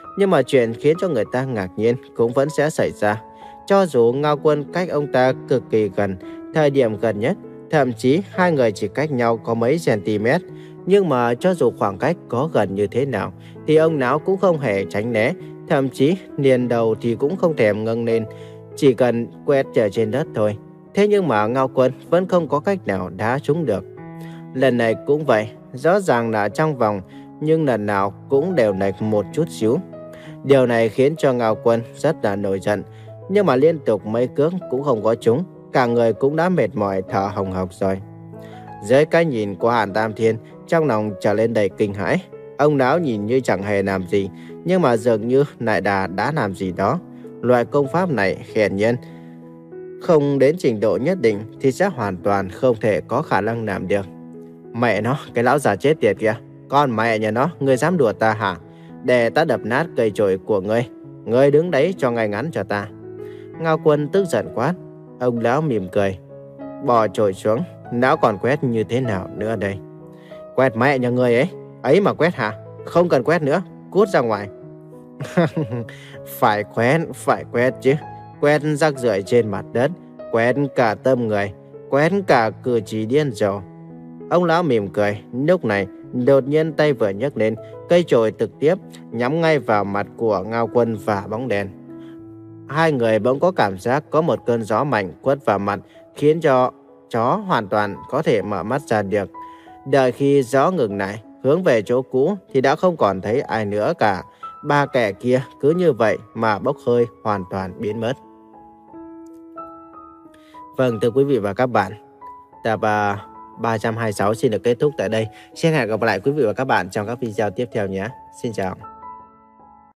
Nhưng mà chuyện khiến cho người ta ngạc nhiên cũng vẫn sẽ xảy ra. Cho dù Ngao Quân cách ông ta cực kỳ gần, thời điểm gần nhất, thậm chí hai người chỉ cách nhau có mấy cm, nhưng mà cho dù khoảng cách có gần như thế nào, thì ông lão cũng không hề tránh né, thậm chí liền đầu thì cũng không thèm ngẩng lên, chỉ cần quét trở trên đất thôi. Thế nhưng mà Ngao Quân vẫn không có cách nào đá trúng được. Lần này cũng vậy, rõ ràng là trong vòng, nhưng lần nào cũng đều lệch một chút xíu. Điều này khiến cho Ngao Quân rất là nổi giận, nhưng mà liên tục mấy cước cũng không có trúng, cả người cũng đã mệt mỏi thở hồng hộc rồi. Dưới cái nhìn của Hàn Tam Thiên, trong lòng trở lên đầy kinh hãi. Ông lão nhìn như chẳng hề làm gì, nhưng mà dường như lại đã đã làm gì đó. Loại công pháp này hiển nhiên không đến trình độ nhất định thì sẽ hoàn toàn không thể có khả năng làm được. Mẹ nó, cái lão già chết tiệt kìa. Con mẹ nhà nó, ngươi dám đùa ta hả? Để ta đập nát cây chổi của ngươi. Ngươi đứng đấy cho ngay ngắn cho ta. Ngao Quân tức giận quát. Ông lão mỉm cười, bỏ chổi xuống. Lão còn quét như thế nào nữa đây? Quét mẹ nhà ngươi ấy. Ấy mà quét hả? Không cần quét nữa, cút ra ngoài. Phải quét, phải quét chứ. Quét rác rưởi trên mặt đất, quét cả tâm người, quét cả cử chỉ điên rồ. Ông lão mỉm cười, lúc này đột nhiên tay vừa nhấc lên, cây chổi trực tiếp nhắm ngay vào mặt của Ngao Quân và bóng đèn. Hai người bỗng có cảm giác có một cơn gió mạnh quất vào mặt, khiến cho chó hoàn toàn có thể mở mắt ra được. Đợi khi gió ngừng lại, hướng về chỗ cũ thì đã không còn thấy ai nữa cả. Ba kẻ kia cứ như vậy mà bốc hơi hoàn toàn biến mất. Vâng, thưa quý vị và các bạn, tập uh, ba trăm hai mươi sáu xin được kết thúc tại đây. Xin hẹn gặp lại quý vị và các bạn trong các video tiếp theo nhé. Xin chào.